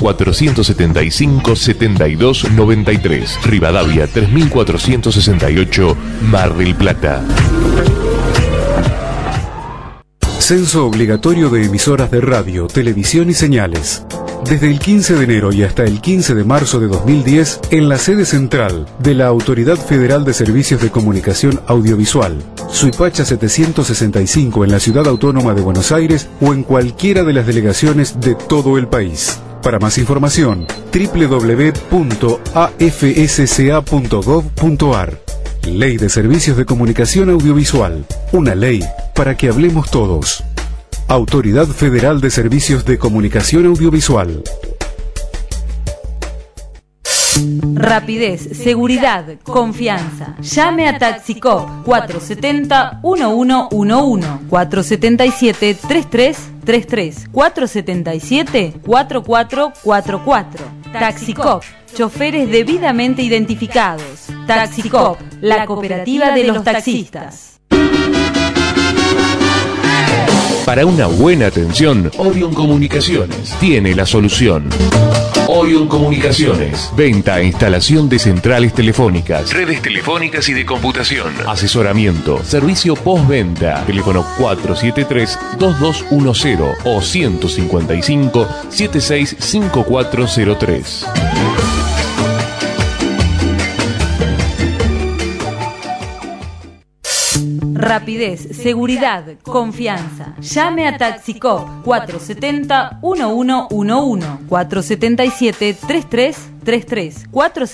475-7293. Rivadavia 3468, Mar del Plata. Censo obligatorio de emisoras de radio, televisión y señales. Desde el 15 de enero y hasta el 15 de marzo de 2010, en la sede central de la Autoridad Federal de Servicios de Comunicación Audiovisual, Suipacha 765 en la Ciudad Autónoma de Buenos Aires o en cualquiera de las delegaciones de todo el país. Para más información, www.afsca.gov.ar. Ley de Servicios de Comunicación Audiovisual. Una ley para que hablemos todos. Autoridad Federal de Servicios de Comunicación Audiovisual. Rapidez, seguridad, confianza. Llame a Taxicop 470-1111, 477-3333, 477-4444. Taxicop, choferes debidamente identificados. Taxicop, la cooperativa de los taxistas. Para una buena atención, Orion Comunicaciones tiene la solución. Orion Comunicaciones, venta e instalación de centrales telefónicas, redes telefónicas y de computación, asesoramiento, servicio postventa, teléfono 473-2210 o 155-765403. Rapidez, seguridad, confianza. Llame a Taxicop 470-1111, 477-3333,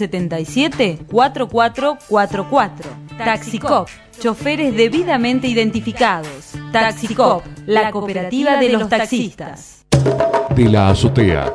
477-4444. Taxicop, choferes debidamente identificados. Taxicop, la cooperativa de los taxistas. De la azotea.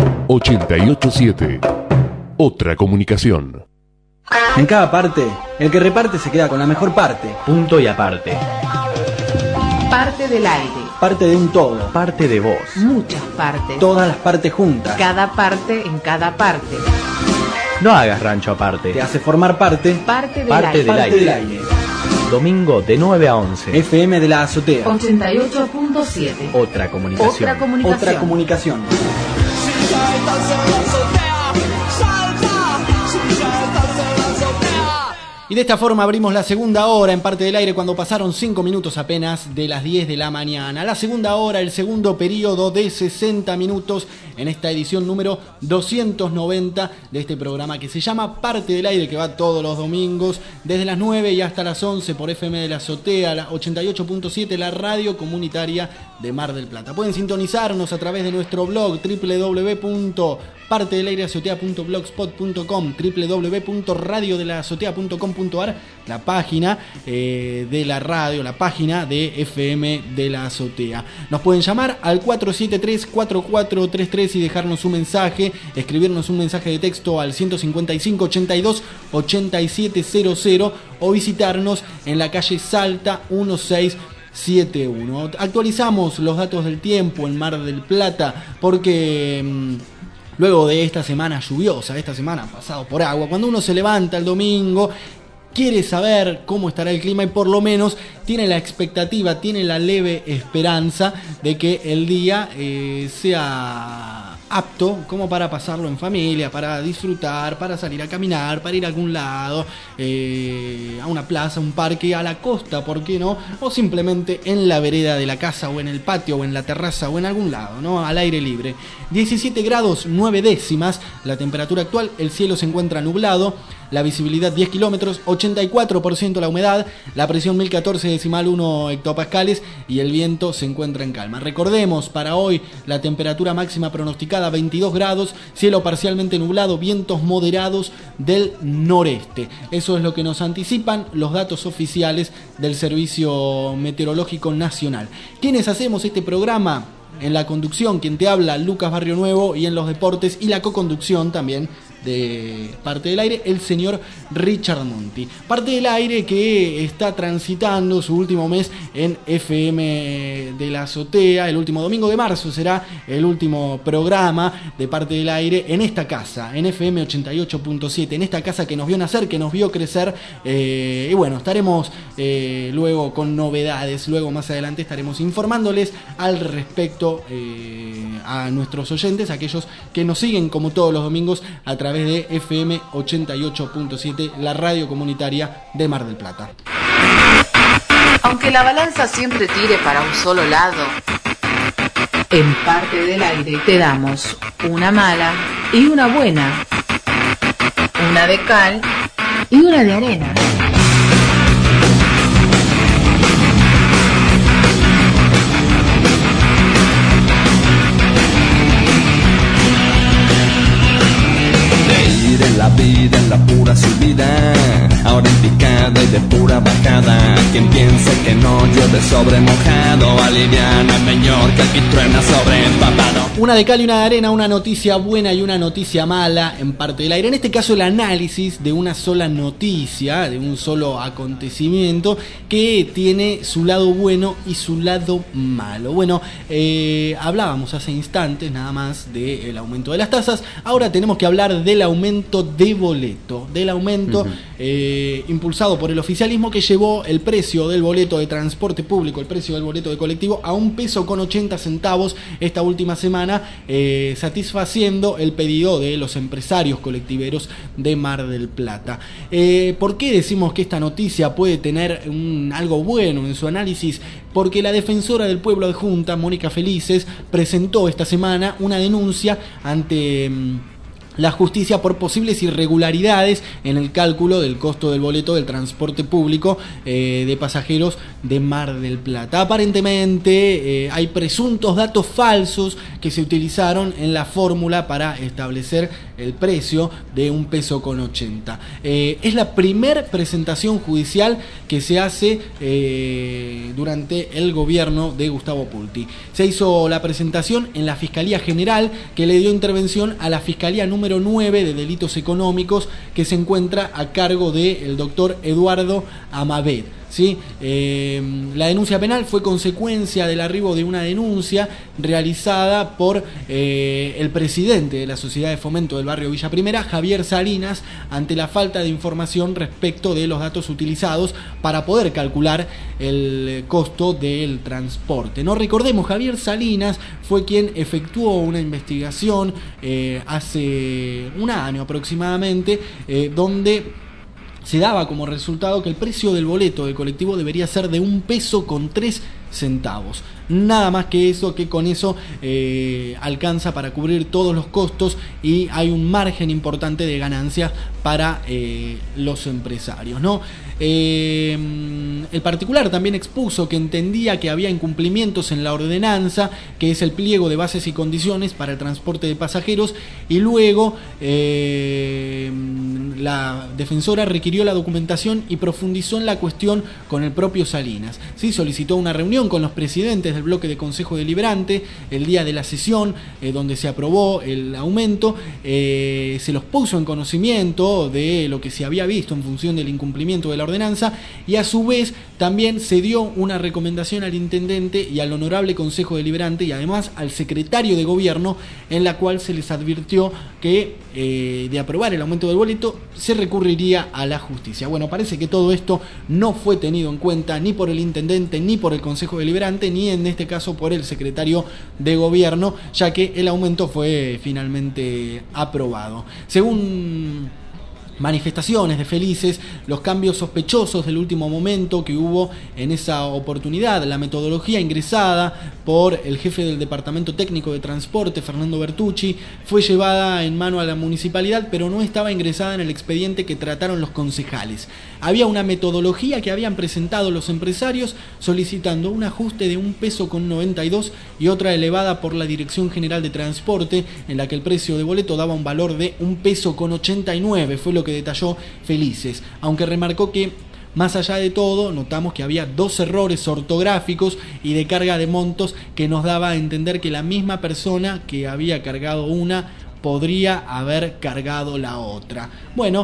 887. Otra comunicación. En cada parte, el que reparte se queda con la mejor parte. Punto y aparte. Parte del aire. Parte de un todo. Parte de vos. Muchas partes. Todas las partes juntas. Cada parte en cada parte. No hagas rancho aparte. Te hace formar parte. Parte del Parte aire. del Parte aire. del aire. Domingo de 9 a 11. FM de la azotea. 88.7. Otra comunicación. Otra comunicación. Otra comunicación. Si ya estás en la azotea, salta. Si ya estás en la azotea. Y de esta forma abrimos la segunda hora en Parte del Aire cuando pasaron 5 minutos apenas de las 10 de la mañana. La segunda hora, el segundo periodo de 60 minutos en esta edición número 290 de este programa que se llama Parte del Aire, que va todos los domingos desde las 9 y hasta las 11 por FM de la Azotea, la 88.7, la radio comunitaria de Mar del Plata. Pueden sintonizarnos a través de nuestro blog www.partedelaireazotea.blogspot.com, www.radiodelazotea.com.ar, la página de la radio, la página de FM de la Azotea. Nos pueden llamar al 473-4433 y dejarnos un mensaje, escribirnos un mensaje de texto al 155 82 8700 o visitarnos en la calle Salta 1671. Actualizamos los datos del tiempo en Mar del Plata porque luego de esta semana lluviosa, esta semana pasado por agua, cuando uno se levanta el domingo, quiere saber cómo estará el clima y por lo menos tiene la expectativa, tiene la leve esperanza de que el día sea apto como para pasarlo en familia, para disfrutar, para salir a caminar, para ir a algún lado, a una plaza, un parque, a la costa, ¿por qué no? O simplemente en la vereda de la casa, o en el patio, o en la terraza, o en algún lado, ¿no? Al aire libre. 17 grados 9 décimas la temperatura actual, el cielo se encuentra nublado, la visibilidad 10 kilómetros, 84% la humedad, la presión 1014,1 hectopascales y el viento se encuentra en calma. Recordemos, para hoy la temperatura máxima pronosticada 22 grados, cielo parcialmente nublado, vientos moderados del noreste. Eso es lo que nos anticipan los datos oficiales del Servicio Meteorológico Nacional. ¿Quiénes hacemos este programa? En la conducción, quien te habla, Lucas Barrio Nuevo, y en los deportes y la coconducción también de Parte del Aire, el señor Richard Monti. Parte del Aire que está transitando su último mes en FM de la Azotea. El último domingo de marzo será el último programa de Parte del Aire en esta casa, en FM 88.7, en esta casa que nos vio nacer, que nos vio crecer, y bueno, estaremos luego con novedades, luego más adelante estaremos informándoles al respecto a nuestros oyentes, aquellos que nos siguen como todos los domingos a través de FM 88.7, la radio comunitaria de Mar del Plata. Aunque la balanza siempre tire para un solo lado, en Parte del Aire te damos una mala y una buena, una de cal y una de arena. En la vida, en la pura subida, ahora en picada y de pura bajada. Quien piense que no llueve sobre mojado, aliviana mejor que aquí truena sobre empapado. Una de cal y una de arena, una noticia buena y una noticia mala en Parte del Aire. En este caso el análisis de una sola noticia, de un solo acontecimiento que tiene su lado bueno y su lado malo. Bueno, hablábamos hace instantes nada más del aumento de las tasas. Ahora tenemos que hablar del aumento de boleto, del aumento impulsado por el oficialismo, que llevó el precio del boleto de transporte público, el precio del boleto de colectivo a $1.80 esta última semana, satisfaciendo el pedido de los empresarios colectiveros de Mar del Plata. ¿Por qué decimos que esta noticia puede tener algo bueno en su análisis? Porque la defensora del pueblo adjunta, Mónica Felices, presentó esta semana una denuncia ante la justicia por posibles irregularidades en el cálculo del costo del boleto del transporte público de pasajeros de Mar del Plata. Aparentemente hay presuntos datos falsos que se utilizaron en la fórmula para establecer el precio de $1.80. Es la primer presentación judicial que se hace durante el gobierno de Gustavo Pulti. Se hizo la presentación en la Fiscalía General, que le dio intervención a la Fiscalía número 9 de Delitos Económicos, que se encuentra a cargo del doctor Eduardo Amavet. ¿Sí? La denuncia penal fue consecuencia del arribo de una denuncia realizada por el presidente de la Sociedad de Fomento del Barrio Villa Primera, Javier Salinas, ante la falta de información respecto de los datos utilizados para poder calcular el costo del transporte. No recordemos, Javier Salinas fue quien efectuó una investigación hace un año aproximadamente, donde se daba como resultado que el precio del boleto del colectivo debería ser de $1.03. Nada más que eso, que con eso alcanza para cubrir todos los costos y hay un margen importante de ganancias para los empresarios, ¿no? El particular también expuso que entendía que había incumplimientos en la ordenanza, que es el pliego de bases y condiciones para el transporte de pasajeros, y luego la defensora requirió la documentación y profundizó en la cuestión con el propio Salinas. ¿Sí? Solicitó una reunión con los presidentes del bloque de Consejo Deliberante el día de la sesión donde se aprobó el aumento, se los puso en conocimiento de lo que se había visto en función del incumplimiento de la ordenanza, y a su vez también se dio una recomendación al intendente y al honorable Consejo Deliberante y además al secretario de gobierno, en la cual se les advirtió que de aprobar el aumento del boleto se recurriría a la justicia. Bueno, parece que todo esto no fue tenido en cuenta ni por el intendente, ni por el Consejo Deliberante, ni en este caso por el secretario de Gobierno, ya que el aumento fue finalmente aprobado. Según manifestaciones de Felices, los cambios sospechosos del último momento que hubo en esa oportunidad, la metodología ingresada por el jefe del Departamento Técnico de Transporte, Fernando Bertucci, fue llevada en mano a la municipalidad, pero no estaba ingresada en el expediente que trataron los concejales. Había una metodología que habían presentado los empresarios solicitando un ajuste de $1.92 y otra elevada por la Dirección General de Transporte, en la que el precio de boleto daba un valor de $1.89, fue lo que detalló Felices, aunque remarcó que más allá de todo notamos que había 2 errores ortográficos y de carga de montos que nos daba a entender que la misma persona que había cargado una podría haber cargado la otra. Bueno,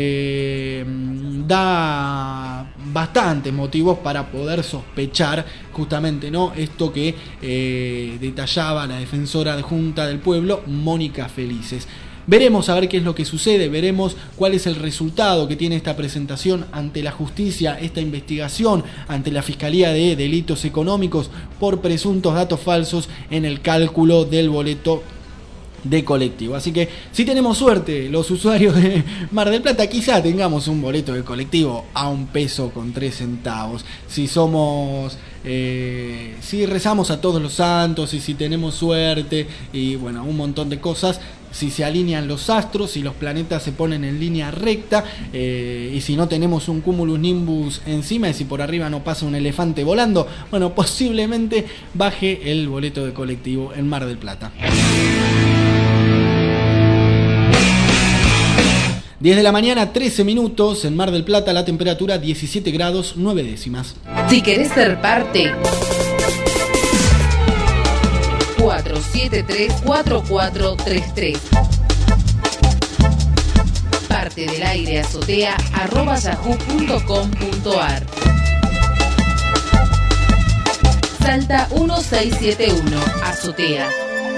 da bastantes motivos para poder sospechar justamente, ¿no?, esto que detallaba la defensora adjunta del pueblo, Mónica Felices. Veremos a ver qué es lo que sucede, veremos cuál es el resultado que tiene esta presentación ante la justicia, esta investigación ante la Fiscalía de Delitos Económicos por presuntos datos falsos en el cálculo del boleto de colectivo. Así que si tenemos suerte los usuarios de Mar del Plata, quizá tengamos un boleto de colectivo a $1.03. Si somos si rezamos a todos los santos y si tenemos suerte y bueno, un montón de cosas, si se alinean los astros, si los planetas se ponen en línea recta, y si no tenemos un cumulus nimbus encima y si por arriba no pasa un elefante volando, bueno, posiblemente baje el boleto de colectivo en Mar del Plata. 10 de la mañana, 13 minutos, en Mar del Plata, la temperatura 17 grados 9 décimas. Si querés ser parte, 473-4433. Parte del aire azotea @yahoo.com.ar. Salta 1671, azotea.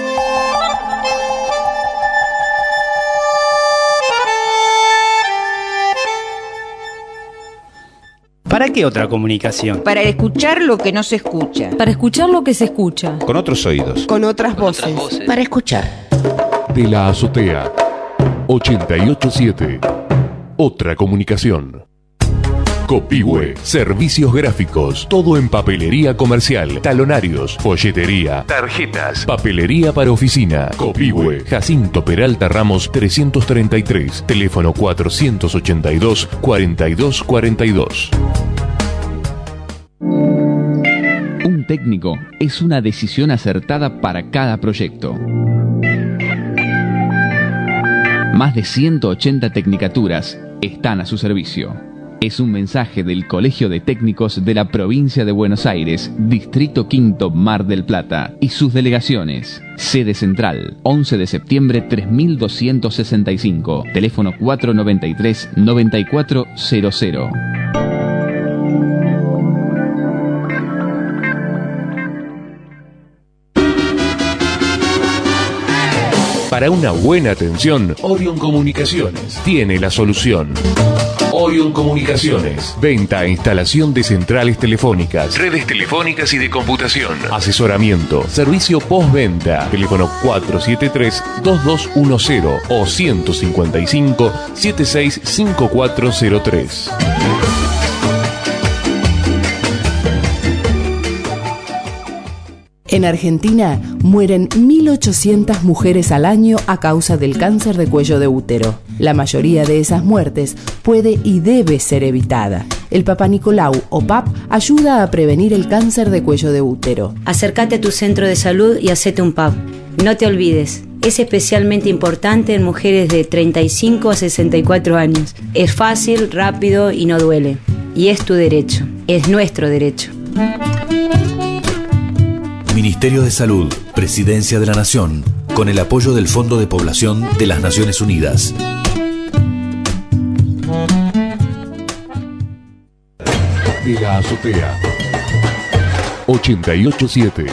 ¿Para qué otra comunicación? Para escuchar lo que no se escucha. Para escuchar lo que se escucha. Con otros oídos. Con otras voces. Para escuchar. De la azotea 887. Otra comunicación. Copihue, servicios gráficos, todo en papelería comercial, talonarios, folletería, tarjetas, papelería para oficina. Copihue, Jacinto Peralta Ramos 333, teléfono 482-4242. Un técnico es una decisión acertada para cada proyecto. Más de 180 tecnicaturas están a su servicio. Es un mensaje del Colegio de Técnicos de la Provincia de Buenos Aires, Distrito Quinto, Mar del Plata, y sus delegaciones. Sede central, 11 de septiembre 3265, teléfono 493-9400. Para una buena atención, Orion Comunicaciones tiene la solución. Orion Comunicaciones, venta e instalación de centrales telefónicas, redes telefónicas y de computación, asesoramiento, servicio postventa, teléfono 473-2210 o 155-765403. En Argentina mueren 1.800 mujeres al año a causa del cáncer de cuello de útero. La mayoría de esas muertes puede y debe ser evitada. El Papá Nicolau o PAP ayuda a prevenir el cáncer de cuello de útero. Acércate a tu centro de salud y hacete un PAP. No te olvides, es especialmente importante en mujeres de 35 a 64 años. Es fácil, rápido y no duele. Y es tu derecho, es nuestro derecho. Ministerio de Salud, Presidencia de la Nación, con el apoyo del Fondo de Población de las Naciones Unidas. De la azotea 887.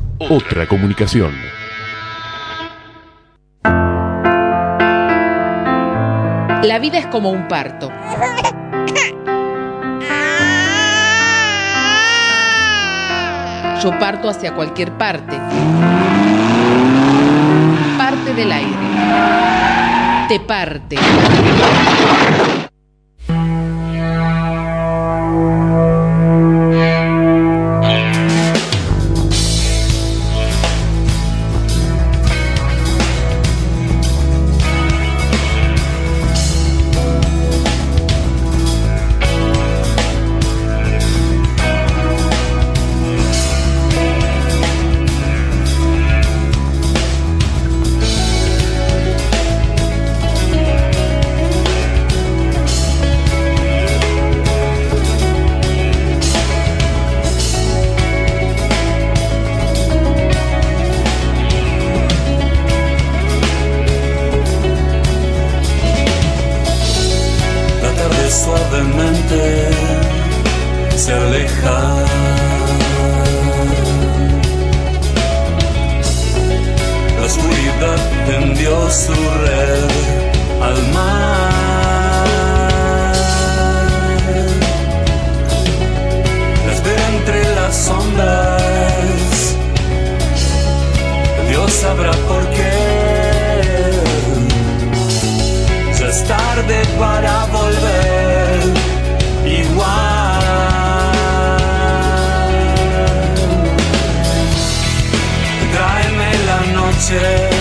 Otra comunicación. La vida es como un parto. Yo parto hacia cualquier parte. Parte del aire. Te parte. Suavemente se aleja. La oscuridad tendió su red al mar. La espera entre las sombras. Dios sabrá por qué. Ya es tarde para volver igual. Tráeme la noche.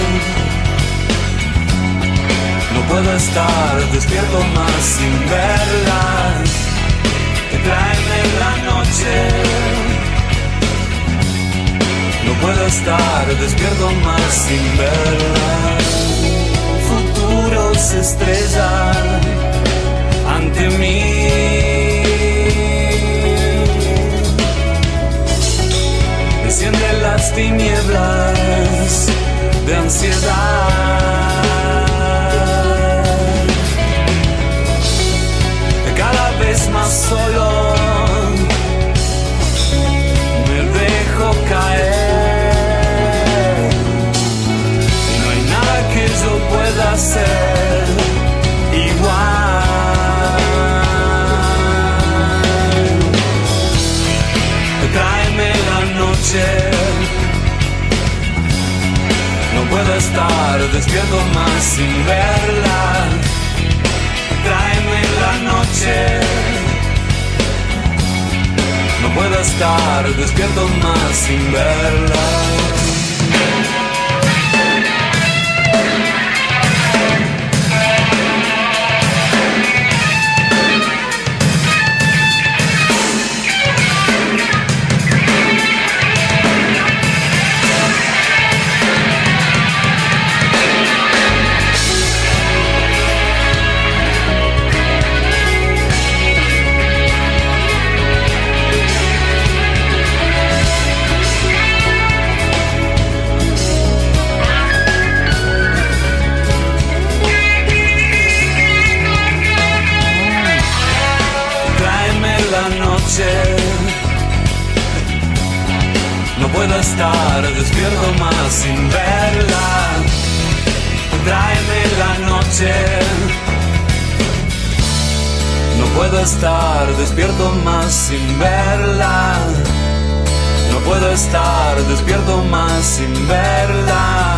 No puedo estar despierto más sin verla. Tráeme la noche. No puedo estar despierto más sin verla. Futuros se estrellan ante mí. Enciende las tinieblas de ansiedad. Cada vez más solo me dejo caer. No hay nada que yo pueda hacer igual. Tráeme la noche. No puedo estar despierto más sin verla. Tráeme la noche. No puedo estar despierto más sin verla. No puedo estar despierto más sin verla. Tráeme la noche. No puedo estar despierto más sin verla. No puedo estar despierto más sin verla.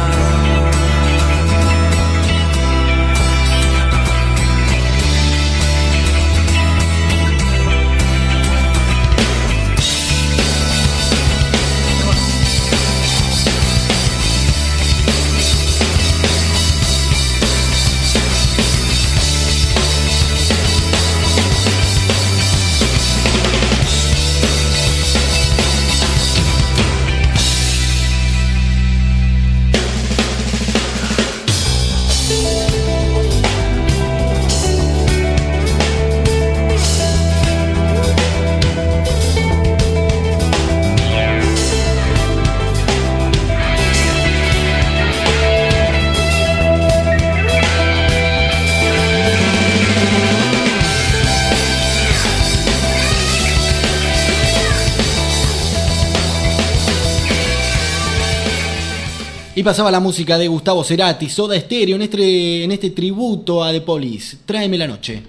Y pasaba la música de Gustavo Cerati, Soda Stereo, en este tributo a The Police. Tráeme la noche.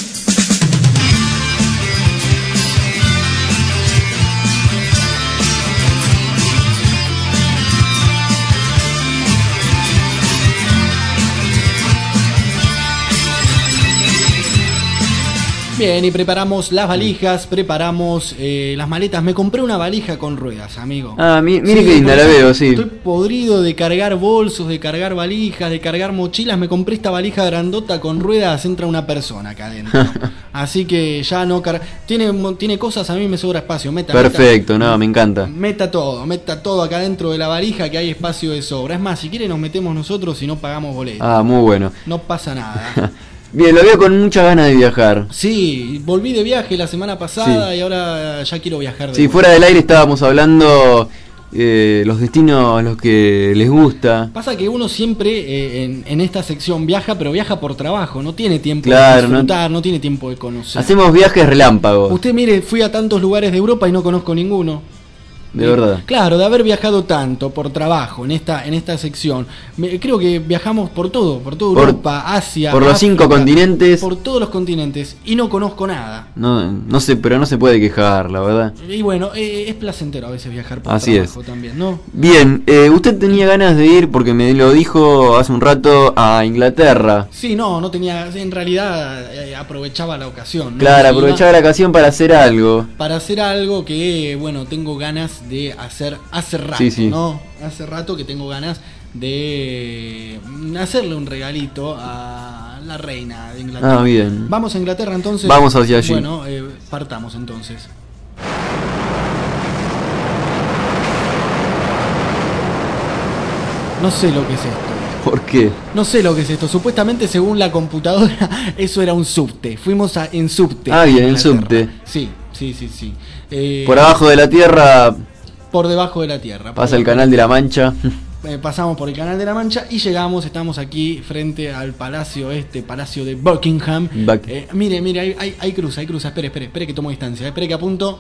Bien, y preparamos las valijas, preparamos las maletas. Me compré una valija con ruedas, amigo. Mire qué linda, la veo, sí. Estoy podrido de cargar bolsos, de cargar valijas, de cargar mochilas. Me compré esta valija grandota con ruedas, entra una persona acá adentro. Así que ya no tiene cosas, a mí me sobra espacio. Perfecto, me encanta. Meta todo acá dentro de la valija, que hay espacio de sobra. Es más, si quiere nos metemos nosotros y no pagamos boleto. Muy bueno. No pasa nada. Bien, lo veo con muchas ganas de viajar. Sí, volví de viaje la semana pasada y ahora ya quiero viajar. Fuera del aire estábamos hablando los destinos a los que les gusta. Pasa que uno siempre en esta sección viaja, pero viaja por trabajo, no tiene tiempo de disfrutar, no tiene tiempo de conocer. Hacemos viajes relámpagos. Usted mire, fui a tantos lugares de Europa y no conozco ninguno. De verdad. Claro, de haber viajado tanto por trabajo en esta sección, creo que viajamos por toda Europa, Asia, por los África, 5 continentes, por todos los continentes, y no conozco nada. No sé, pero no se puede quejar, la verdad. Y bueno, es placentero a veces viajar por Así trabajo es. También, ¿no? Bien, usted tenía ganas de ir, porque me lo dijo hace un rato, a Inglaterra. Sí, no tenía, en realidad aprovechaba la ocasión, ¿no? Claro, aprovechaba la ocasión para hacer algo. Para hacer algo que, bueno, tengo ganas de hacer hace rato, sí. ¿no? Hace rato que tengo ganas de hacerle un regalito a la reina de Inglaterra. Bien. Vamos a Inglaterra entonces. Vamos hacia allí. Bueno, partamos entonces. No sé lo que es esto. ¿Por qué? No sé lo que es esto. Supuestamente, según la computadora, eso era un subte. Fuimos en subte. Bien, en subte. Sí. Por abajo de la tierra. Por debajo de la tierra. Pasa el Canal de la Mancha. Pasamos por el Canal de la Mancha y estamos aquí frente al palacio de Buckingham. Mire, hay cruza. Espere que tomo distancia. Espere que apunto.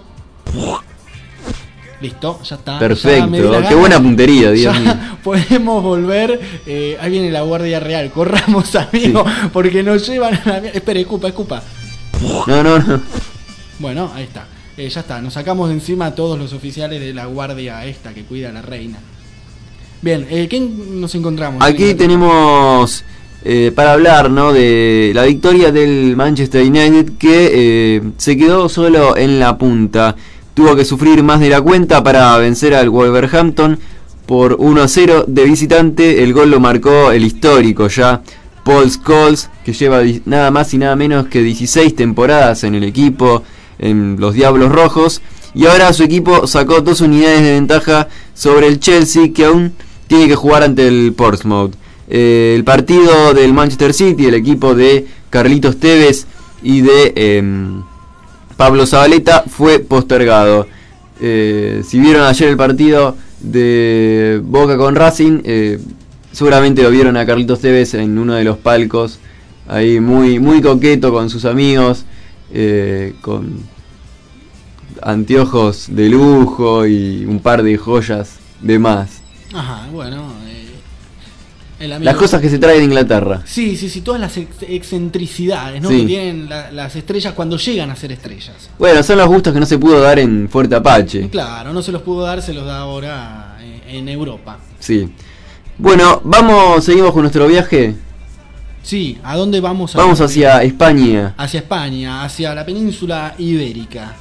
Listo, ya está. Perfecto, qué buena puntería, Dios mío. Podemos volver. Ahí viene la Guardia Real. Corramos, amigo, porque nos llevan a la... Espere, escupa. No. Bueno, ahí está. Ya está, nos sacamos de encima a todos los oficiales de la guardia que cuida a la reina. Bien, ¿qué nos encontramos? Aquí tenemos para hablar, ¿no?, de la victoria del Manchester United, que se quedó solo en la punta. Tuvo que sufrir más de la cuenta para vencer al Wolverhampton por 1-0 de visitante. El gol lo marcó el histórico ya Paul Scholes, que lleva nada más y nada menos que 16 temporadas en el equipo, en los Diablos Rojos, y ahora su equipo sacó 2 unidades de ventaja sobre el Chelsea, que aún tiene que jugar ante el Portsmouth. El partido del Manchester City, el equipo de Carlitos Tevez y de Pablo Zabaleta, fue postergado. Si vieron ayer el partido de Boca con Racing, seguramente lo vieron a Carlitos Tevez en uno de los palcos, ahí muy coqueto con sus amigos, con anteojos de lujo y un par de joyas de más. Ajá, bueno, las cosas que se traen de Inglaterra. Sí, todas las excentricidades, ¿no?, que tienen las estrellas cuando llegan a ser estrellas. Bueno, son los gustos que no se pudo dar en Fuerte Apache. Claro, no se los pudo dar, se los da ahora en Europa. Sí. Bueno, seguimos con nuestro viaje. Sí, ¿a dónde vamos? Vamos hacia España. Hacia España, hacia la península ibérica.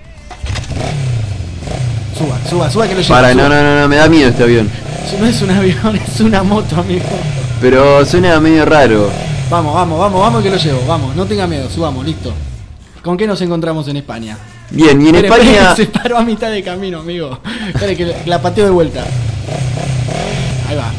Suba que lo lleva. No, me da miedo este avión. No es un avión, es una moto, amigo. Pero suena medio raro. Vamos que lo llevo, vamos, no tenga miedo, subamos, listo. ¿Con qué nos encontramos en España? Bien, y en España... Se paró a mitad de camino, amigo. Espere que la pateo de vuelta. Ahí va.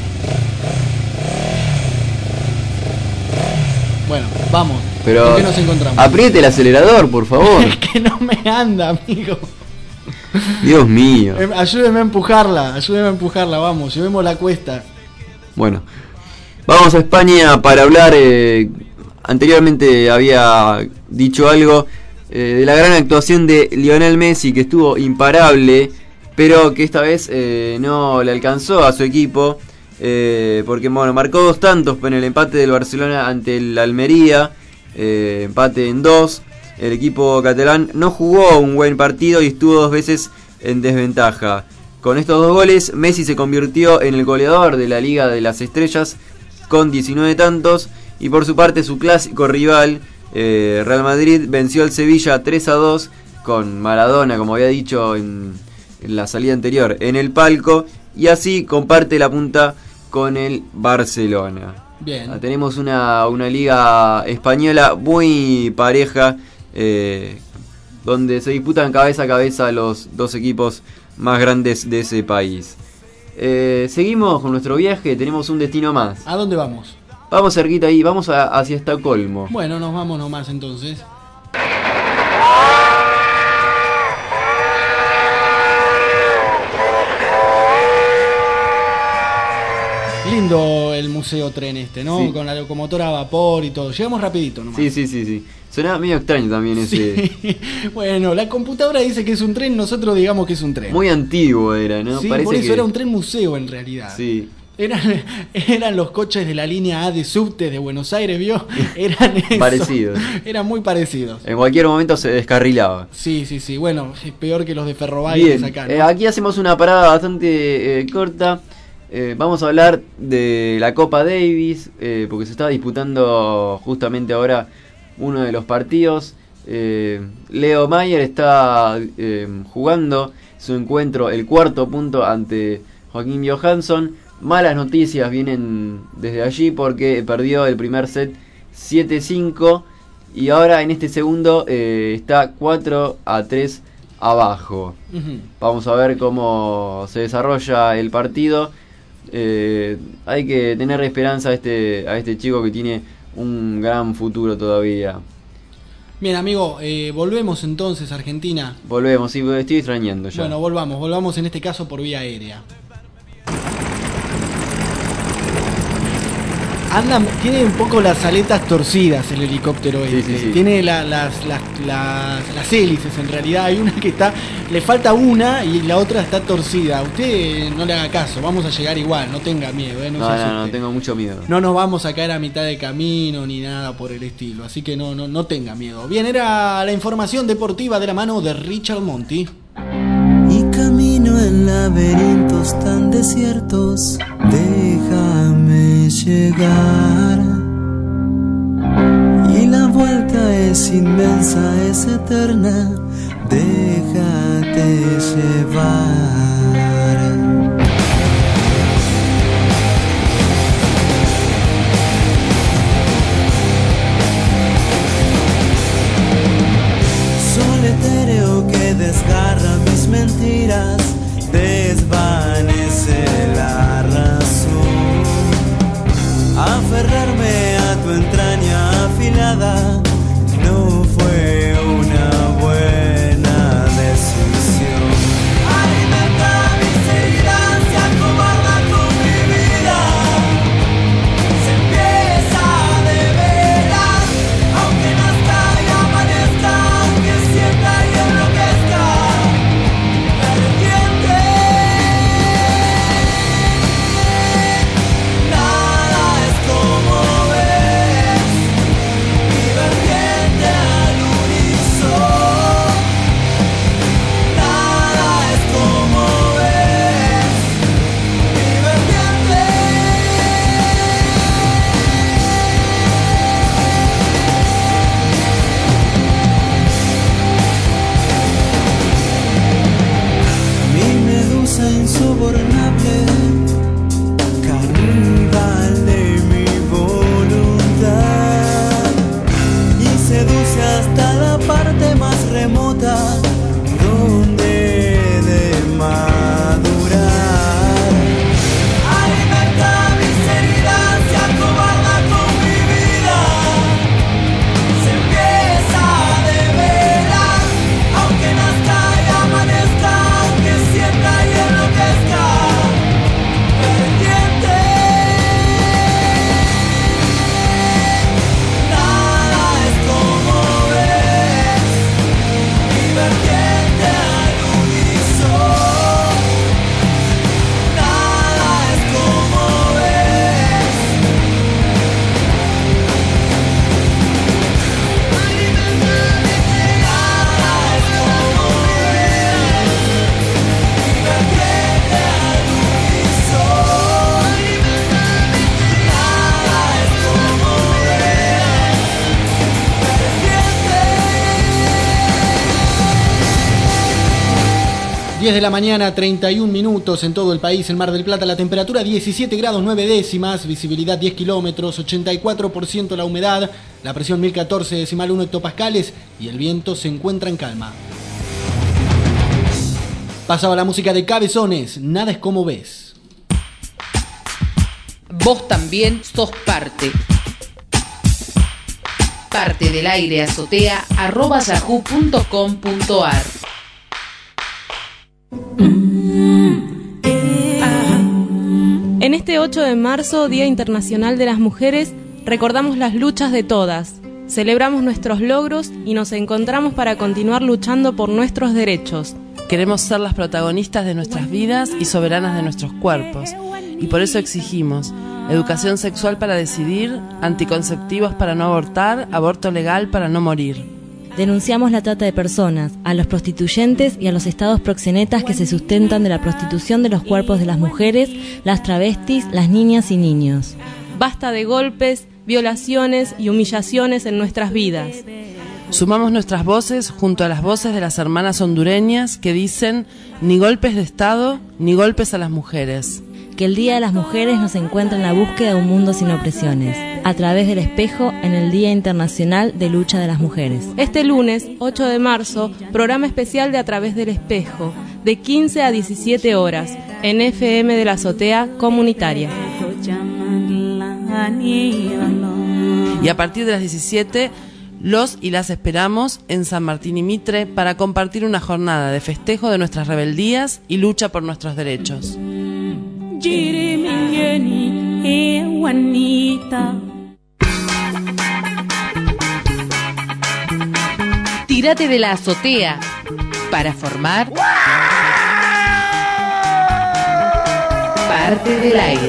Bueno, vamos. Pero ¿con qué nos encontramos? Apriete el acelerador, por favor. Es que no me anda, amigo. Dios mío. Ayúdeme a empujarla, vamos, llevemos la cuesta. Bueno, vamos a España para hablar, anteriormente había dicho algo, de la gran actuación de Lionel Messi, que estuvo imparable, pero que esta vez no le alcanzó a su equipo. porque bueno, marcó 2 tantos en el empate del Barcelona ante el Almería, empate en 2. El equipo catalán no jugó un buen partido y estuvo 2 veces en desventaja. Con estos 2 goles, Messi se convirtió en el goleador de la Liga de las Estrellas con 19 tantos. Y por su parte, su clásico rival, Real Madrid, venció al Sevilla 3-2 con Maradona, como había dicho en la salida anterior, en el palco. Y así comparte la punta con el Barcelona. Bien. Tenemos una liga española muy pareja, donde se disputan cabeza a cabeza los 2 equipos más grandes de ese país. Seguimos con nuestro viaje, tenemos un destino más. ¿A dónde vamos? Vamos cerquita ahí, vamos hacia Estocolmo. Bueno, nos vamos nomás entonces. Lindo el museo tren ¿no? Sí. Con la locomotora a vapor y todo. Llegamos rapidito nomás. Sí. Suena medio extraño también ese. Sí. Bueno, la computadora dice que es un tren, nosotros digamos que es un tren. Muy antiguo era, ¿no? Sí, parece por eso que... era un tren museo en realidad. Sí. Eran los coches de la línea A de subte de Buenos Aires, ¿vio? Eran eso. Parecidos. Eran muy parecidos. En cualquier momento se descarrilaba. Sí. Bueno, es peor que los de Ferrobaires acá, ¿no? Aquí hacemos una parada bastante corta. Vamos a hablar de la Copa Davis, porque se está disputando justamente ahora uno de los partidos. Leo Mayer está jugando su encuentro, el 4.º punto ante Joaquín Johansson. Malas noticias vienen desde allí porque perdió el primer set 7-5 y ahora en este segundo está 4-3 abajo. Vamos a ver cómo se desarrolla el partido. Hay que tener esperanza a este chico que tiene un gran futuro todavía. Bien, amigo, volvemos entonces a Argentina. Volvemos, sí, estoy extrañando ya. Bueno, volvamos en este caso por vía aérea. Tiene un poco las aletas torcidas el helicóptero este. Sí. Tiene las hélices en realidad. Hay una que le falta una y la otra está torcida. Usted no le haga caso, vamos a llegar igual, no tenga miedo. No, tengo mucho miedo. No nos vamos a caer a mitad de camino ni nada por el estilo, así que no tenga miedo. Bien, era la información deportiva de la mano de Richard Monti. Y camino en laberintos tan desiertos, déjame llegar. Y la vuelta es inmensa, es eterna, déjate llevar. Sol etéreo que desgarra mis mentiras, desvanece la razón. Aferrarme a tu entraña afilada no fue una buena decisión. Alimenta mis heridas y acobarda con mi vida. Se empieza de veras, aunque nazca y amanezca, que sienta y enloquezca. Nada es como ves, libertad. 10 de la mañana, 31 minutos en todo el país, en Mar del Plata, la temperatura 17 grados 9 décimas, visibilidad 10 kilómetros, 84% la humedad, la presión 1014,1 hectopascales y el viento se encuentra en calma. Pasaba la música de Cabezones, Nada es como ves. Vos también sos parte. Parte del aire azotea @yahoo.com.ar. En este 8 de marzo, Día Internacional de las Mujeres, recordamos las luchas de todas, celebramos nuestros logros y nos encontramos para continuar luchando por nuestros derechos. Queremos ser las protagonistas de nuestras vidas y soberanas de nuestros cuerpos, y por eso exigimos educación sexual para decidir, anticonceptivos para no abortar, aborto legal para no morir. Denunciamos la trata de personas, a los prostituyentes y a los estados proxenetas que se sustentan de la prostitución de los cuerpos de las mujeres, las travestis, las niñas y niños. Basta de golpes, violaciones y humillaciones en nuestras vidas. Sumamos nuestras voces junto a las voces de las hermanas hondureñas que dicen ni golpes de Estado, ni golpes a las mujeres. Que el Día de las Mujeres nos encuentre en la búsqueda de un mundo sin opresiones, a través del espejo en el Día Internacional de Lucha de las Mujeres. Este lunes, 8 de marzo, programa especial de A Través del Espejo, de 15 a 17 horas, en FM de la Azotea Comunitaria. Y a partir de las 17, los y las esperamos en San Martín y Mitre para compartir una jornada de festejo de nuestras rebeldías y lucha por nuestros derechos. Tírate de la azotea para formar parte del aire.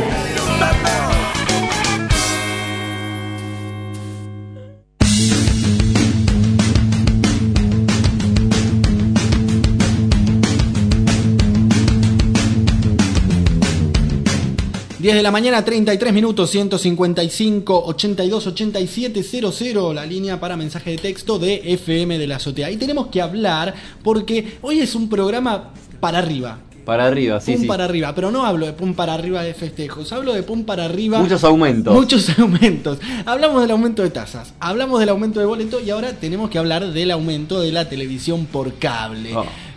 10 de la mañana, 33 minutos, 155 82 87 00, la línea para mensaje de texto de FM de la Azotea. Y tenemos que hablar porque hoy es un programa para arriba. Para arriba, sí, Pum para arriba, pero no hablo de pum para arriba de festejos, hablo de pum para arriba. Muchos aumentos. Hablamos del aumento de tasas, hablamos del aumento de boleto y ahora tenemos que hablar del aumento de la televisión por cable.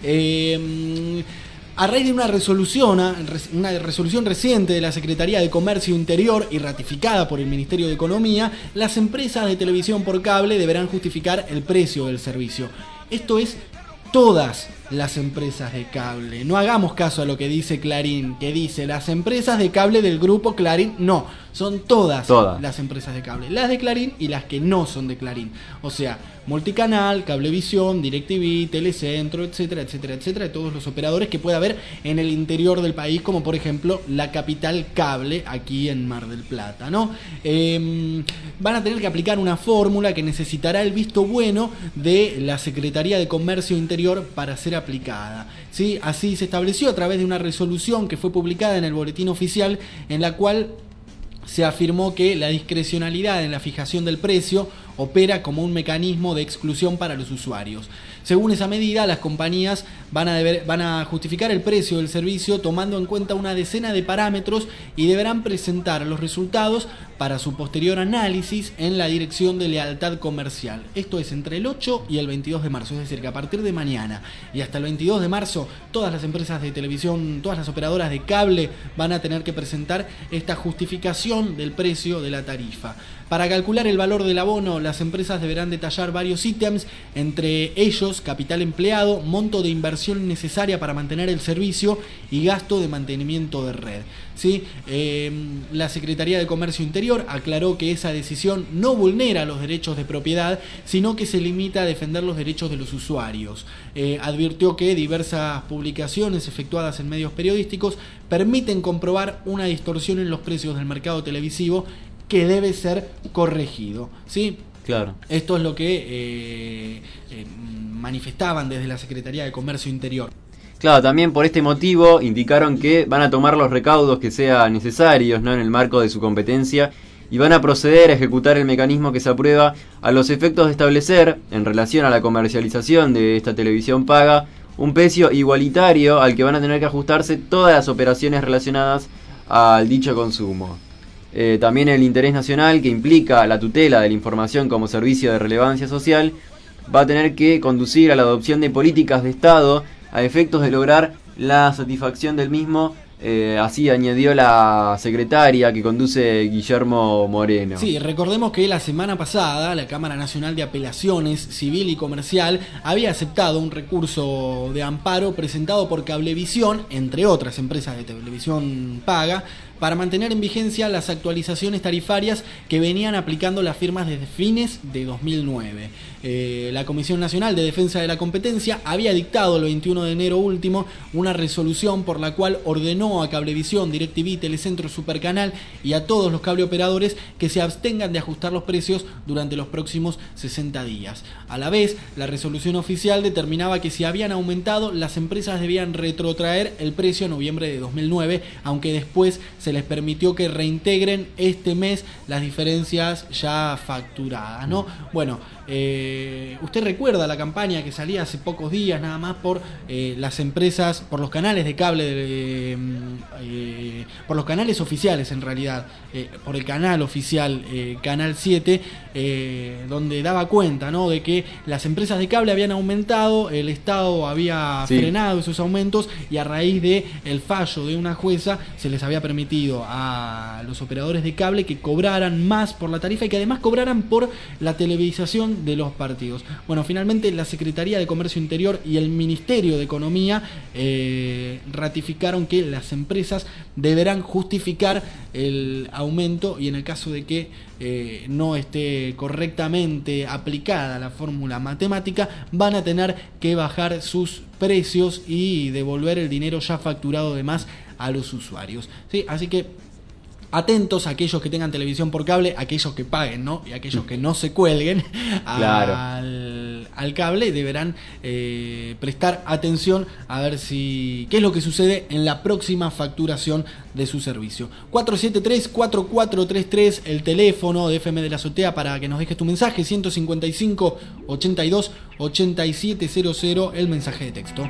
A raíz de una resolución reciente de la Secretaría de Comercio Interior y ratificada por el Ministerio de Economía, las empresas de televisión por cable deberán justificar el precio del servicio. Esto es todas las empresas de cable. No hagamos caso a lo que dice Clarín, que dice las empresas de cable del grupo Clarín. No, son todas las empresas de cable. Las de Clarín y las que no son de Clarín. O sea, Multicanal, Cablevisión, DirecTV, Telecentro, etcétera, etcétera, etcétera, de todos los operadores que pueda haber en el interior del país, como por ejemplo la Capital Cable, aquí en Mar del Plata, ¿no? Van a tener que aplicar una fórmula que necesitará el visto bueno de la Secretaría de Comercio Interior para ser aplicada, ¿sí? Así se estableció a través de una resolución que fue publicada en el Boletín Oficial, en la cual se afirmó que la discrecionalidad en la fijación del precio opera como un mecanismo de exclusión para los usuarios. Según esa medida, las compañías van a justificar el precio del servicio tomando en cuenta una decena de parámetros y deberán presentar los resultados para su posterior análisis en la Dirección de Lealtad Comercial. Esto es entre el 8 y el 22 de marzo, es decir, que a partir de mañana y hasta el 22 de marzo, todas las empresas de televisión, todas las operadoras de cable van a tener que presentar esta justificación del precio de la tarifa. Para calcular el valor del abono, las empresas deberán detallar varios ítems, entre ellos capital empleado, monto de inversión necesaria para mantener el servicio y gasto de mantenimiento de red. ¿Sí? La Secretaría de Comercio Interior aclaró que esa decisión no vulnera los derechos de propiedad, sino que se limita a defender los derechos de los usuarios. Advirtió que diversas publicaciones efectuadas en medios periodísticos permiten comprobar una distorsión en los precios del mercado televisivo que debe ser corregido, ¿sí? Claro. Esto es lo que manifestaban desde la Secretaría de Comercio Interior. Claro, también por este motivo indicaron que van a tomar los recaudos que sean necesarios, ¿no?, en el marco de su competencia, y van a proceder a ejecutar el mecanismo que se aprueba a los efectos de establecer, en relación a la comercialización de esta televisión paga, un precio igualitario al que van a tener que ajustarse todas las operaciones relacionadas al dicho consumo. También el interés nacional, que implica la tutela de la información como servicio de relevancia social, va a tener que conducir a la adopción de políticas de Estado a efectos de lograr la satisfacción del mismo. Así añadió la secretaria que conduce Guillermo Moreno. Sí, recordemos que la semana pasada la Cámara Nacional de Apelaciones Civil y Comercial había aceptado un recurso de amparo presentado por Cablevisión, entre otras empresas de televisión paga, para mantener en vigencia las actualizaciones tarifarias que venían aplicando las firmas desde fines de 2009. La Comisión Nacional de Defensa de la Competencia había dictado el 21 de enero último una resolución por la cual ordenó a Cablevisión, DirecTV, Telecentro, Supercanal y a todos los cableoperadores que se abstengan de ajustar los precios durante los próximos 60 días. A la vez, la resolución oficial determinaba que si habían aumentado, las empresas debían retrotraer el precio en noviembre de 2009, aunque después se les permitió que reintegren este mes las diferencias ya facturadas, ¿no? Bueno, usted recuerda la campaña que salía hace pocos días nada más por las empresas, por los canales de cable, por los canales oficiales en realidad, por el canal oficial Canal 7, donde daba cuenta, ¿no?, de que las empresas de cable habían aumentado, el Estado había frenado esos aumentos y a raíz de el fallo de una jueza se les había permitido a los operadores de cable que cobraran más por la tarifa y que además cobraran por la televisación de los partidos. Bueno, finalmente la Secretaría de Comercio Interior y el Ministerio de Economía ratificaron que las empresas deberán justificar el aumento y en el caso de que no esté correctamente aplicada la fórmula matemática, van a tener que bajar sus precios y devolver el dinero ya facturado de más a los usuarios. ¿Sí? Así que atentos a aquellos que tengan televisión por cable, aquellos que paguen, ¿no?, y aquellos que no se cuelguen al cable, deberán prestar atención a ver qué es lo que sucede en la próxima facturación de su servicio. 473-4433, el teléfono de FM de la Azotea para que nos dejes tu mensaje, 155-82-8700, el mensaje de texto.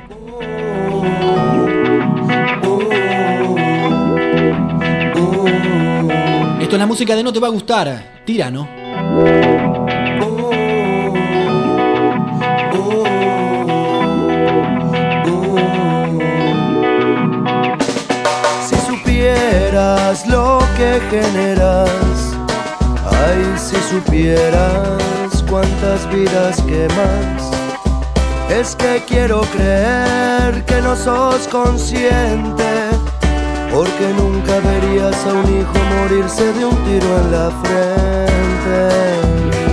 Esto es la música de No Te Va a Gustar, Tirano. Si supieras lo que generas, ay, si supieras cuántas vidas quemas. Es que quiero creer que no sos consciente, porque nunca verías a un hijo morirse de un tiro en la frente.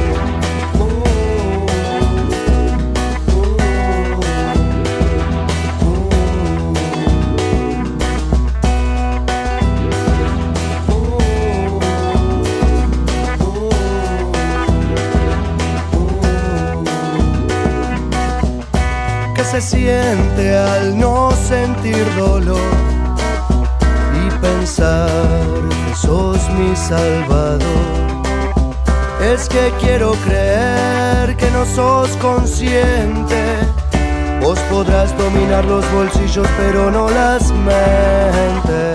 ¿Qué se siente al no sentir dolor? Pensar que sos mi salvador. Es que quiero creer que no sos consciente. Vos podrás dominar los bolsillos pero no las mentes.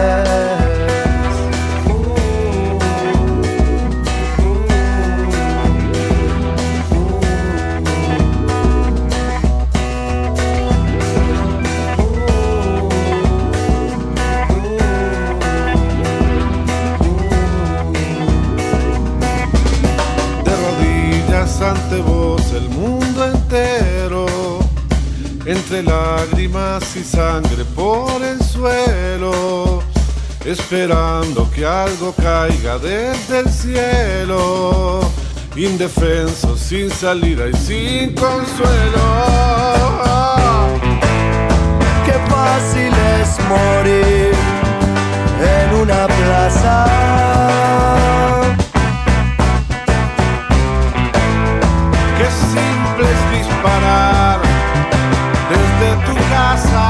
Ante vos el mundo entero, entre lágrimas y sangre por el suelo, esperando que algo caiga desde el cielo, indefenso, sin salida y sin consuelo. Qué fácil es morir en una plaza. Qué simple es disparar desde tu casa.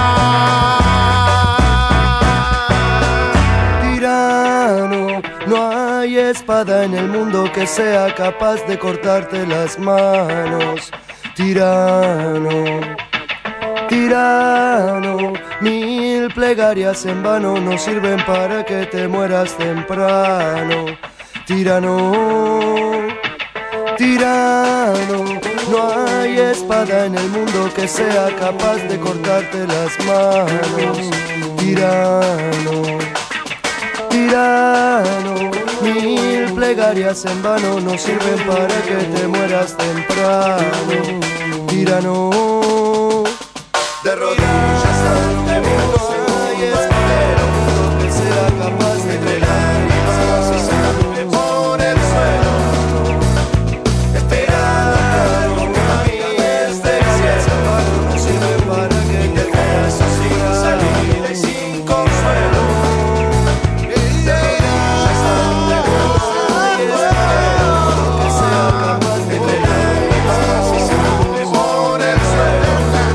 Tirano, no hay espada en el mundo que sea capaz de cortarte las manos. Tirano, Tirano, 1000 plegarias en vano no sirven para que te mueras temprano. Tirano, tirano, no hay espada en el mundo que sea capaz de cortarte las manos. Tirano, tirano, 1000 plegarias en vano no sirven para que te mueras temprano. Tirano, de rodillas ante vos, no hay espada en el mundo que sea capaz de pegar y sangre por el suelo. Esperando desde el cielo, no sirve para que te mueras sin salida y sin consuelo. De rodillas ante vos, no hay espada que sea capaz de pegar y sangre por el suelo.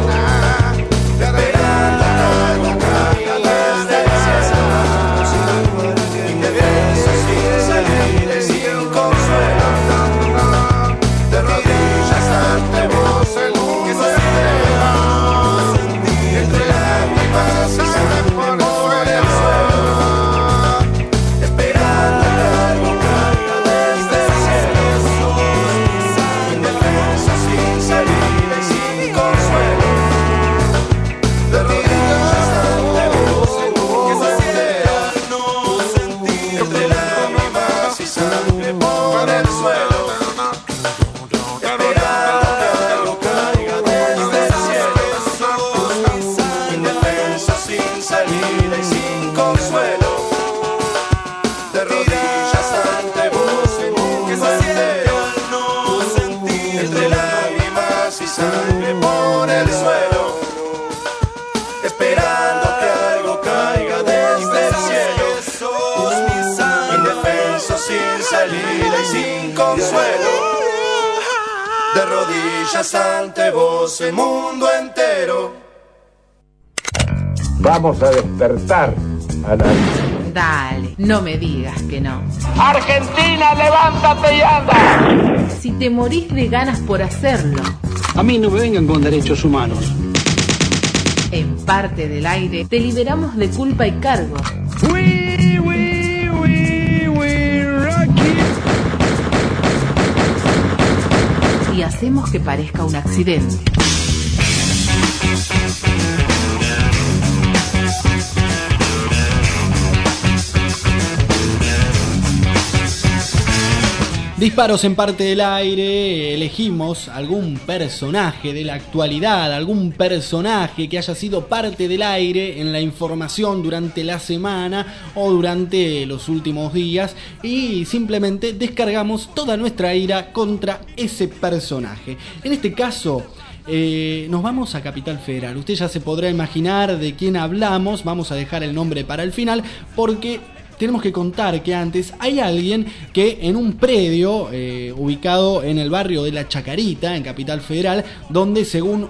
De rodillas ante vos el mundo entero. Vamos a despertar a la... Dale, no me digas que no. Argentina, levántate y anda. Si te morís de ganas por hacerlo. A mí no me vengan con derechos humanos. En Parte del Aire te liberamos de culpa y cargo. Y hacemos que parezca un accidente. Disparos en Parte del Aire, elegimos algún personaje de la actualidad, algún personaje que haya sido parte del aire en la información durante la semana o durante los últimos días y simplemente descargamos toda nuestra ira contra ese personaje. En este caso... nos vamos a Capital Federal. Usted ya se podrá imaginar de quién hablamos. Vamos a dejar el nombre para el final porque tenemos que contar que antes hay alguien que en un predio ubicado en el barrio de La Chacarita, en Capital Federal, donde según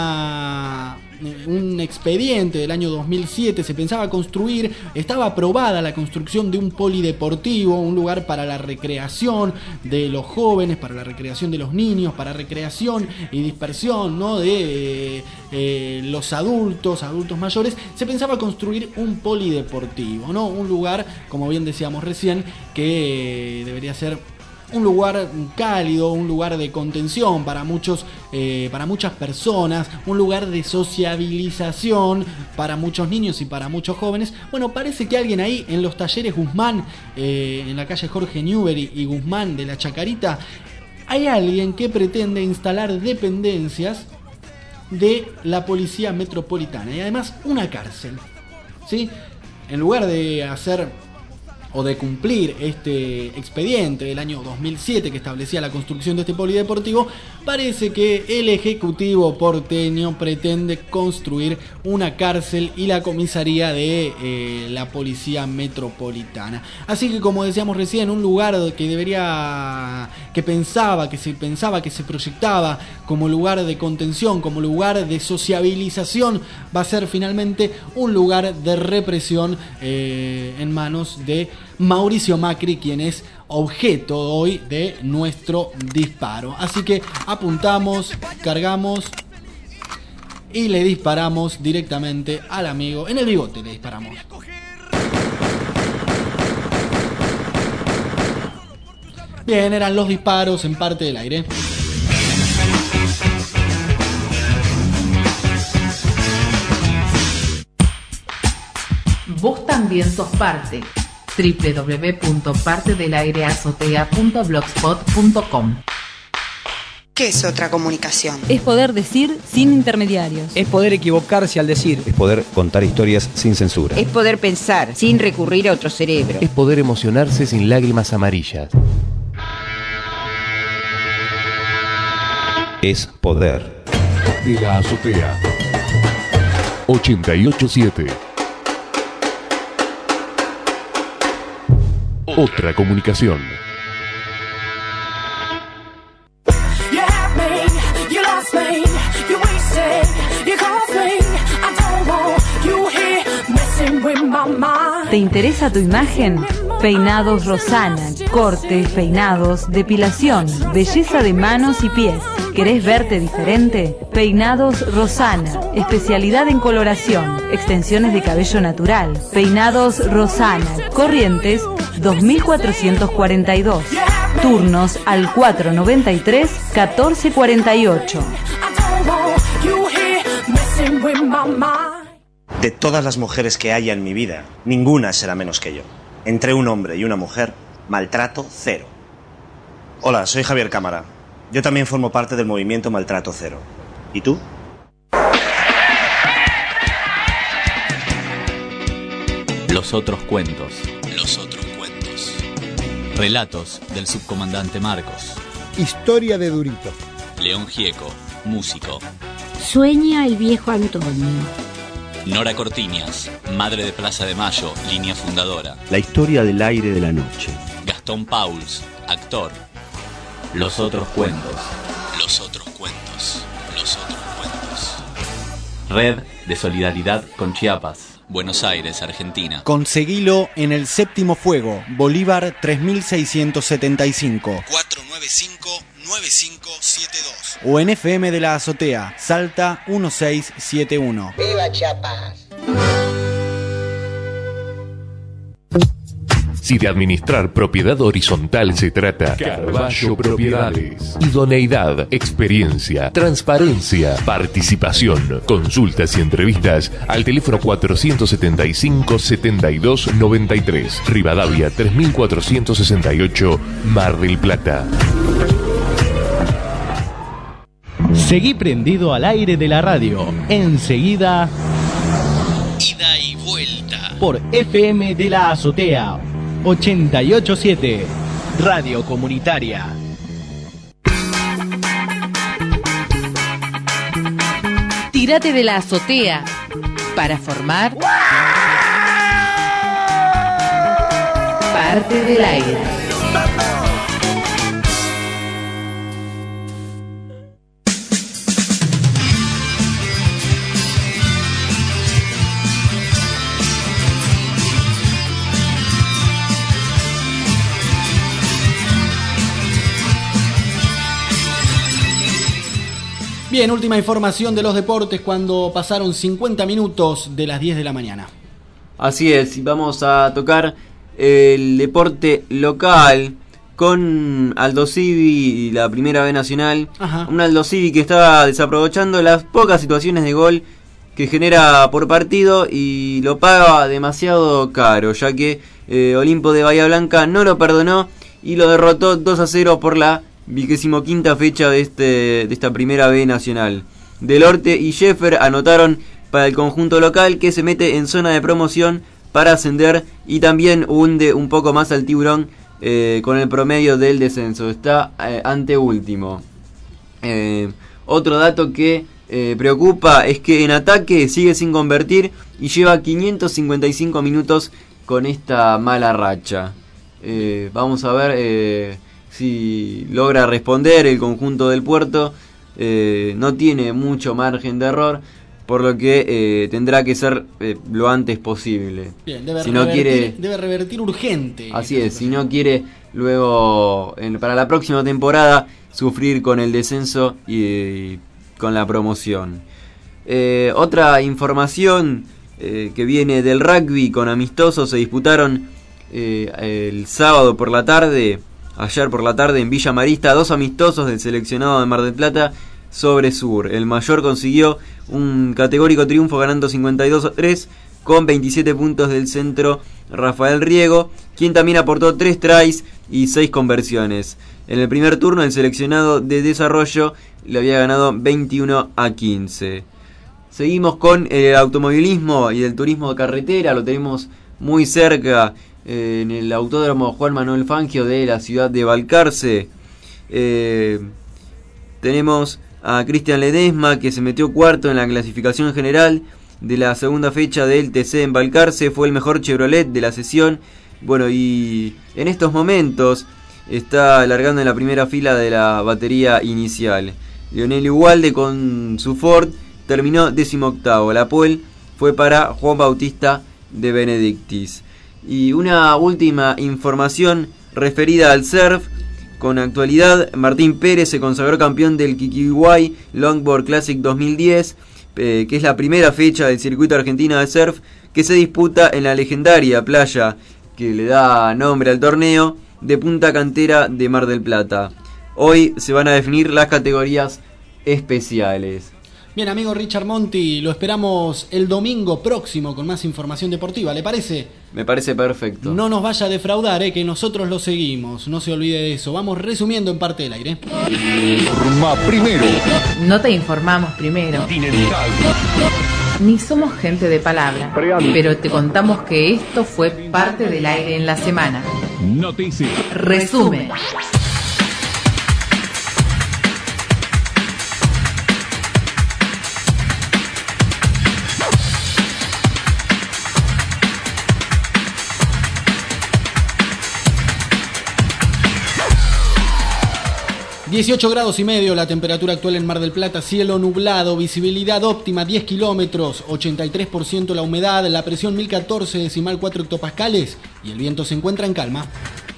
un expediente del año 2007 se pensaba construir, estaba aprobada la construcción de un polideportivo, un lugar para la recreación de los jóvenes, para la recreación de los niños, para recreación y dispersión, ¿no?, de los adultos mayores. Se pensaba construir un polideportivo, ¿no?, un lugar, como bien decíamos recién, que debería ser un lugar cálido, un lugar de contención para muchas personas, un lugar de sociabilización para muchos niños y para muchos jóvenes. Bueno, parece que alguien ahí en los talleres Guzmán, en la calle Jorge Newbery y Guzmán de La Chacarita, hay alguien que pretende instalar dependencias de la Policía Metropolitana y además una cárcel, ¿sí? En lugar de hacer o de cumplir este expediente del año 2007 que establecía la construcción de este polideportivo, parece que el Ejecutivo porteño pretende construir una cárcel y la comisaría de la Policía Metropolitana. Así que, como decíamos recién, un lugar que se proyectaba como lugar de contención, como lugar de sociabilización, va a ser finalmente un lugar de represión en manos de Mauricio Macri, quien es objeto hoy de nuestro disparo. Así que apuntamos, cargamos y le disparamos directamente al amigo. En el bigote le disparamos. Bien, eran los disparos en Parte del Aire. Vos también sos parte. www.partedelaireazotea.blogspot.com. ¿Qué es otra comunicación? Es poder decir sin intermediarios. Es poder equivocarse al decir. Es poder contar historias sin censura. Es poder pensar sin recurrir a otro cerebro. Es poder emocionarse sin lágrimas amarillas. Es poder. De la azotea. 88.7. Otra comunicación. ¿Te interesa tu imagen? Peinados Rosana, cortes, peinados, depilación, belleza de manos y pies. ¿Querés verte diferente? Peinados Rosana, especialidad en coloración, extensiones de cabello natural. Peinados Rosana, Corrientes 2442. Turnos al 493-1448. De todas las mujeres que haya en mi vida, ninguna será menos que yo. Entre un hombre y una mujer, maltrato cero. Hola, soy Javier Cámara. Yo también formo parte del movimiento Maltrato Cero. ¿Y tú? Los otros cuentos. Los otros cuentos. Relatos del subcomandante Marcos. Historia de Durito. León Gieco, músico. Sueña el viejo Antonio. Nora Cortiñas, madre de Plaza de Mayo, línea fundadora. La historia del aire de la noche. Gastón Pauls, actor. Los otros cuentos. Los otros cuentos. Los otros cuentos. Red de Solidaridad con Chiapas, Buenos Aires, Argentina. Conseguilo en el Séptimo Fuego, Bolívar 3675. 495-9572. O en FM de la Azotea, Salta 1671. ¡Viva Chiapas! Si de administrar propiedad horizontal se trata, Carballo Propiedades. Idoneidad, experiencia, transparencia, participación. Consultas y entrevistas al teléfono 475-7293. Rivadavia 3468, Mar del Plata. Seguí prendido al aire de la radio. Enseguida, Ida y vuelta. por FM de la Azotea 88.7, Radio Comunitaria. Tírate de la azotea para formar parte del aire. Bien, última información de los deportes cuando pasaron 50 minutos de las 10 de la mañana. Así es, y vamos a tocar el deporte local con Aldo Civi y la Primera B Nacional. Ajá. Un Aldo Civi que está desaprovechando las pocas situaciones de gol que genera por partido y lo paga demasiado caro, ya que Olimpo de Bahía Blanca no lo perdonó y lo derrotó 2-0 por la 25ª fecha de esta Primera B Nacional. Delorte y Sheffer anotaron para el conjunto local, que se mete en zona de promoción para ascender y también hunde un poco más al Tiburón con el promedio del descenso. Está anteúltimo. Otro dato que preocupa es que en ataque sigue sin convertir y lleva 555 minutos con esta mala racha. Vamos a ver si logra responder el conjunto del Puerto. No tiene mucho margen de error, por lo que tendrá que ser lo antes posible. Bien, debe revertir urgente. Así es, si no quiere luego para la próxima temporada sufrir con el descenso y con la promoción. Otra información que viene del rugby con amistosos se disputaron el sábado por la tarde, ayer por la tarde en Villa Marista, 2 amistosos del seleccionado de Mar del Plata sobre Sur. El mayor consiguió un categórico triunfo ganando 52-3 con 27 puntos del centro Rafael Riego, quien también aportó 3 tries y 6 conversiones. En el primer turno el seleccionado de Desarrollo le había ganado 21-15. Seguimos con el automovilismo y el turismo de carretera, lo tenemos muy cerca en el Autódromo Juan Manuel Fangio de la ciudad de Balcarce. Tenemos a Cristian Ledesma, que se metió cuarto en la clasificación general de la segunda fecha del TC en Balcarce, fue el mejor Chevrolet de la sesión. Bueno, y en estos momentos está alargando en la primera fila de la batería inicial. Lionel Igualde con su Ford terminó 18º. La pole fue para Juan Bautista de Benedictis. Y una última información referida al surf. Con actualidad, Martín Pérez se consagró campeón del Quiquiguay Longboard Classic 2010, que es la primera fecha del circuito argentino de surf que se disputa en la legendaria playa que le da nombre al torneo de Punta Cantera de Mar del Plata. Hoy se van a definir las categorías especiales. Bien, amigo Richard Monti, lo esperamos el domingo próximo con más información deportiva, ¿le parece? Me parece perfecto. No nos vaya a defraudar, que nosotros lo seguimos, no se olvide de eso. Vamos resumiendo en parte del aire. Informa primero. No te informamos primero. Ni somos gente de palabra, pero te contamos que esto fue parte del aire en la semana. Noticias. Resumen. 18 grados y medio la temperatura actual en Mar del Plata, cielo nublado, visibilidad óptima 10 kilómetros, 83% la humedad, la presión 1014,4 hectopascales y el viento se encuentra en calma.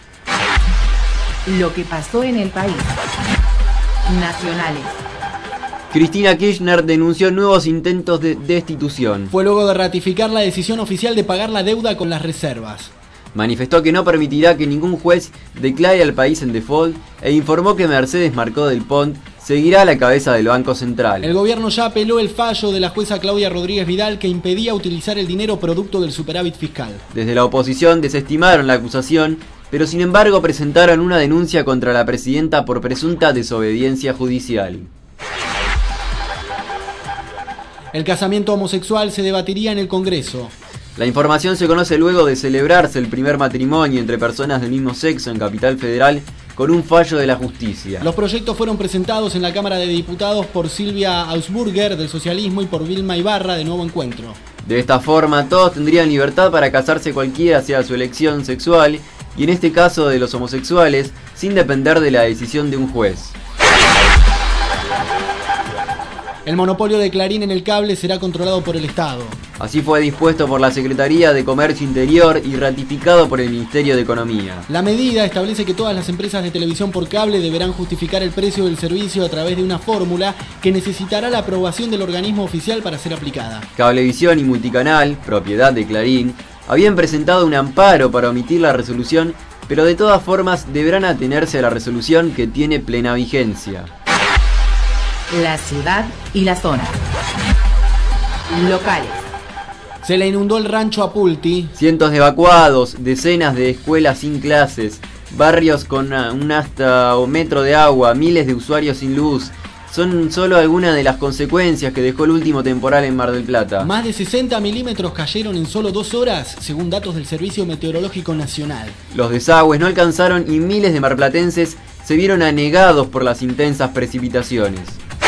Lo que pasó en el país. Nacionales. Cristina Kirchner denunció nuevos intentos de destitución. Fue luego de ratificar la decisión oficial de pagar la deuda con las reservas. Manifestó que no permitirá que ningún juez declare al país en default e informó que Mercedes Marcó del Pont seguirá a la cabeza del Banco Central. El gobierno ya apeló el fallo de la jueza Claudia Rodríguez Vidal que impedía utilizar el dinero producto del superávit fiscal. Desde la oposición desestimaron la acusación, pero sin embargo presentaron una denuncia contra la presidenta por presunta desobediencia judicial. El casamiento homosexual se debatiría en el Congreso. La información se conoce luego de celebrarse el primer matrimonio entre personas del mismo sexo en Capital Federal con un fallo de la justicia. Los proyectos fueron presentados en la Cámara de Diputados por Silvia Ausburger del socialismo y por Vilma Ibarra de Nuevo Encuentro. De esta forma todos tendrían libertad para casarse cualquiera sea su elección sexual y en este caso de los homosexuales sin depender de la decisión de un juez. El monopolio de Clarín en el cable será controlado por el Estado. Así fue dispuesto por la Secretaría de Comercio Interior y ratificado por el Ministerio de Economía. La medida establece que todas las empresas de televisión por cable deberán justificar el precio del servicio a través de una fórmula que necesitará la aprobación del organismo oficial para ser aplicada. Cablevisión y Multicanal, propiedad de Clarín, habían presentado un amparo para omitir la resolución, pero de todas formas deberán atenerse a la resolución que tiene plena vigencia. La ciudad y la zona. Locales. Se le inundó el rancho Apulti. Cientos de evacuados, decenas de escuelas sin clases, barrios con un hasta o metro de agua, miles de usuarios sin luz. Son solo algunas de las consecuencias que dejó el último temporal en Mar del Plata. Más de 60 milímetros cayeron en solo 2 horas, según datos del Servicio Meteorológico Nacional. Los desagües no alcanzaron y miles de marplatenses se vieron anegados por las intensas precipitaciones.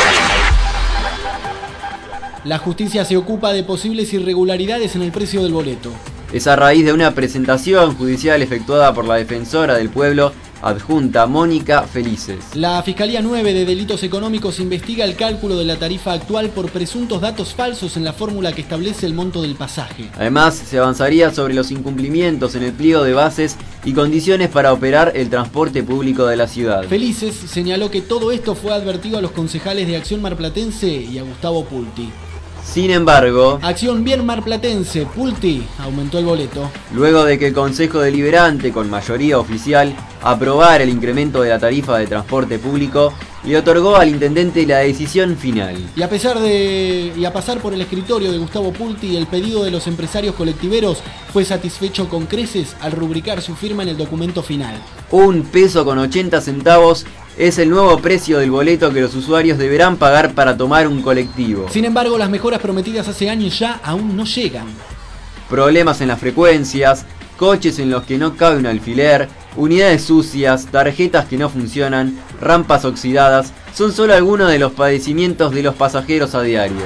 La justicia se ocupa de posibles irregularidades en el precio del boleto. Es a raíz de una presentación judicial efectuada por la defensora del pueblo adjunta Mónica Felices. La Fiscalía 9 de Delitos Económicos investiga el cálculo de la tarifa actual por presuntos datos falsos en la fórmula que establece el monto del pasaje. Además, se avanzaría sobre los incumplimientos en el pliego de bases y condiciones para operar el transporte público de la ciudad. Felices señaló que todo esto fue advertido a los concejales de Acción Marplatense y a Gustavo Pulti. Sin embargo, Acción Bien Marplatense, Pulti, aumentó el boleto. Luego de que el Consejo Deliberante, con mayoría oficial, aprobara el incremento de la tarifa de transporte público, le otorgó al intendente la decisión final. Y a pasar por el escritorio de Gustavo Pulti, el pedido de los empresarios colectiveros fue satisfecho con creces al rubricar su firma en el documento final. 1 peso con 80 centavos es el nuevo precio del boleto que los usuarios deberán pagar para tomar un colectivo. Sin embargo, las mejoras prometidas hace años ya aún no llegan. Problemas en las frecuencias, coches en los que no cabe un alfiler, unidades sucias, tarjetas que no funcionan, rampas oxidadas, son solo algunos de los padecimientos de los pasajeros a diario.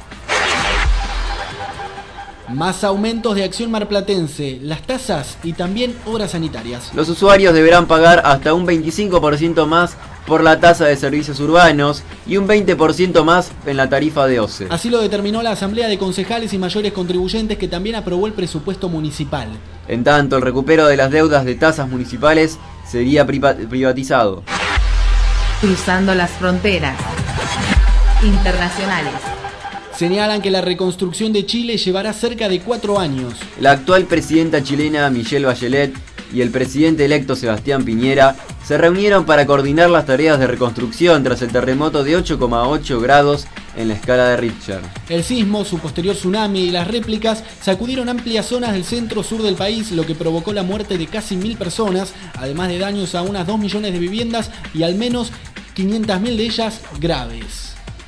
Más aumentos de Acción Marplatense, las tasas y también obras sanitarias. Los usuarios deberán pagar hasta un 25% más por la tasa de servicios urbanos y un 20% más en la tarifa de OCE. Así lo determinó la Asamblea de Concejales y Mayores Contribuyentes, que también aprobó el presupuesto municipal. En tanto, el recupero de las deudas de tasas municipales sería privatizado. Cruzando las fronteras internacionales. Señalan que la reconstrucción de Chile llevará cerca de 4 años. La actual presidenta chilena Michelle Bachelet y el presidente electo Sebastián Piñera se reunieron para coordinar las tareas de reconstrucción tras el terremoto de 8,8 grados en la escala de Richter. El sismo, su posterior tsunami y las réplicas sacudieron amplias zonas del centro-sur del país, lo que provocó la muerte de casi 1.000 personas, además de daños a unas 2 millones de viviendas y al menos 500.000 de ellas graves.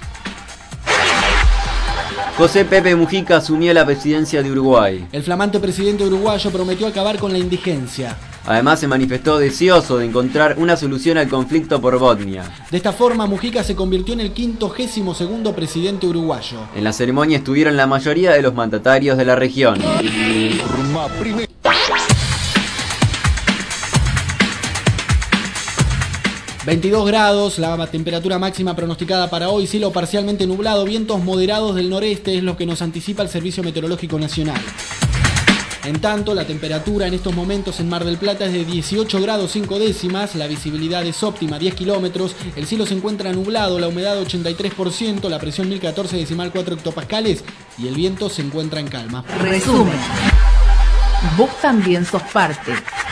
José Pepe Mujica asumió la presidencia de Uruguay. El flamante presidente uruguayo prometió acabar con la indigencia. Además, se manifestó deseoso de encontrar una solución al conflicto por Botnia. De esta forma, Mujica se convirtió en el 52º presidente uruguayo. En la ceremonia estuvieron la mayoría de los mandatarios de la región. 22 grados, la temperatura máxima pronosticada para hoy, cielo parcialmente nublado, vientos moderados del noreste es lo que nos anticipa el Servicio Meteorológico Nacional. En tanto, la temperatura en estos momentos en Mar del Plata es de 18 grados 5 décimas, la visibilidad es óptima 10 kilómetros, el cielo se encuentra nublado, la humedad 83%, la presión 1014,4 hectopascales y el viento se encuentra en calma. Resumen. Vos también sos parte.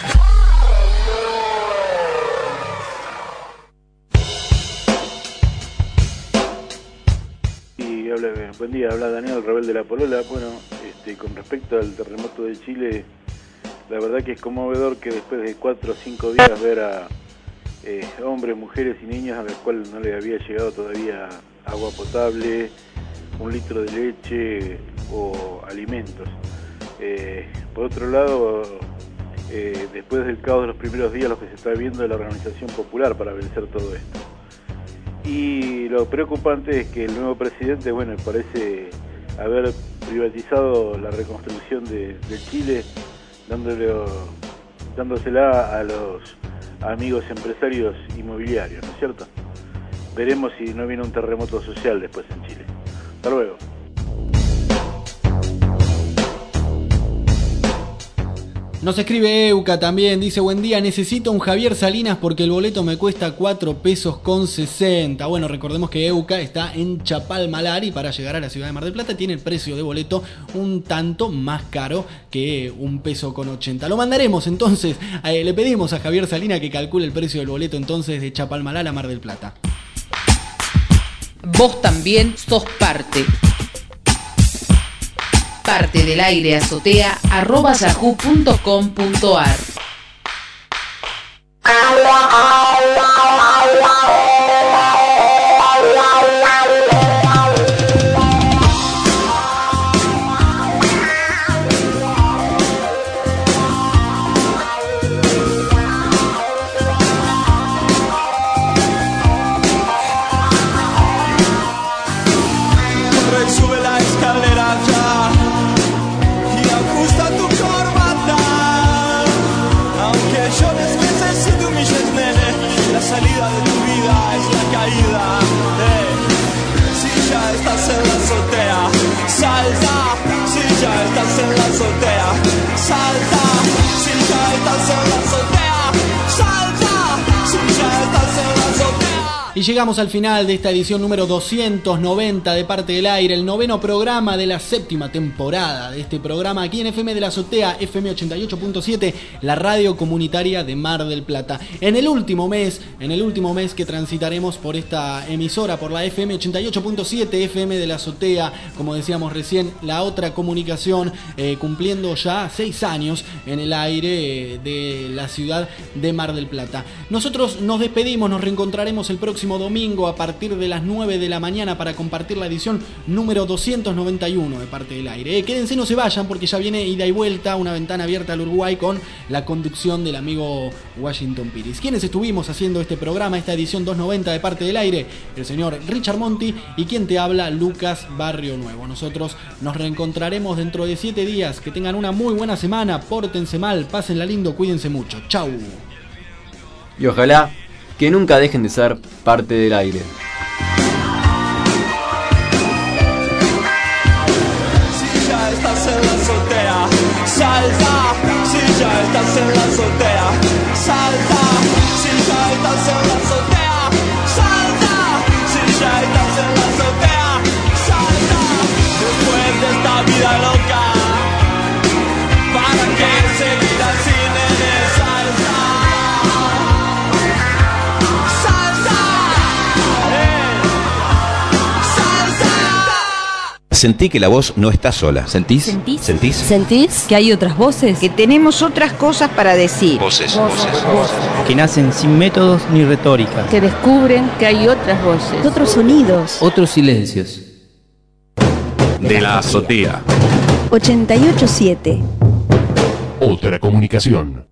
Buen día, habla Daniel Rebel de la Polola. Bueno, con respecto al terremoto de Chile, la verdad que es conmovedor que después de 4 o 5 días ver a hombres, mujeres y niños a los cuales no les había llegado todavía agua potable, 1 litro de leche o alimentos. Por otro lado, después del caos de los primeros días, lo que se está viendo es la organización popular para vencer todo esto. Y lo preocupante es que el nuevo presidente, bueno, parece haber privatizado la reconstrucción de Chile, dándosela a los amigos empresarios inmobiliarios, ¿no es cierto? Veremos si no viene un terremoto social después en Chile. Hasta luego. Nos escribe Euca también, dice: buen día, necesito un Javier Salinas porque el boleto me cuesta 4 pesos con 60. Bueno, recordemos que Euca está en Chapalmalar y para llegar a la ciudad de Mar del Plata tiene el precio de boleto un tanto más caro que 1 peso con 80. Lo mandaremos entonces, le pedimos a Javier Salinas que calcule el precio del boleto entonces de Chapalmalar a Mar del Plata. Vos también sos parte. Parte del aire azotea @yahoo.com.ar. Sube la escalera ya y ajusta tu corbata. Y llegamos al final de esta edición número 290 de Parte del Aire, el 9º programa de la 7ª temporada de este programa aquí en FM de la Azotea, FM 88.7, la radio comunitaria de Mar del Plata. En el último mes que transitaremos por esta emisora, por la FM 88.7, FM de la Azotea, como decíamos recién, la otra comunicación, cumpliendo ya 6 años en el aire de la ciudad de Mar del Plata. Nosotros nos despedimos, nos reencontraremos el próximo domingo a partir de las 9 de la mañana para compartir la edición número 291 de Parte del Aire. Quédense, no se vayan, porque ya viene Ida y Vuelta, una ventana abierta al Uruguay, con la conducción del amigo Washington Piris. ¿Quiénes estuvimos haciendo este programa, esta edición 290 de Parte del Aire? El señor Richard Monti y quien te habla, Lucas Barrio Nuevo. Nosotros nos reencontraremos dentro de 7 días. Que tengan una muy buena semana, pórtense mal, pásenla lindo, cuídense mucho. Chau. Y ojalá que nunca dejen de ser parte del aire. Si ya estás en la azotea, salta. Si ya estás en la azotea, salta. Si ya estás en la azotea, salta. Si ya estás en la azotea, salta. Después de esta vida loca, ¿para qué seguir así, nene? Salta. Sentí que la voz no está sola. ¿Sentís? ¿Sentís? ¿Sentís? ¿Sentís? ¿Que hay otras voces? Que tenemos otras cosas para decir. Voces. Que nacen sin métodos ni retórica. Que descubren que hay otras voces. Otros sonidos. Otros silencios. De la Azotea. 88.7. Otra comunicación.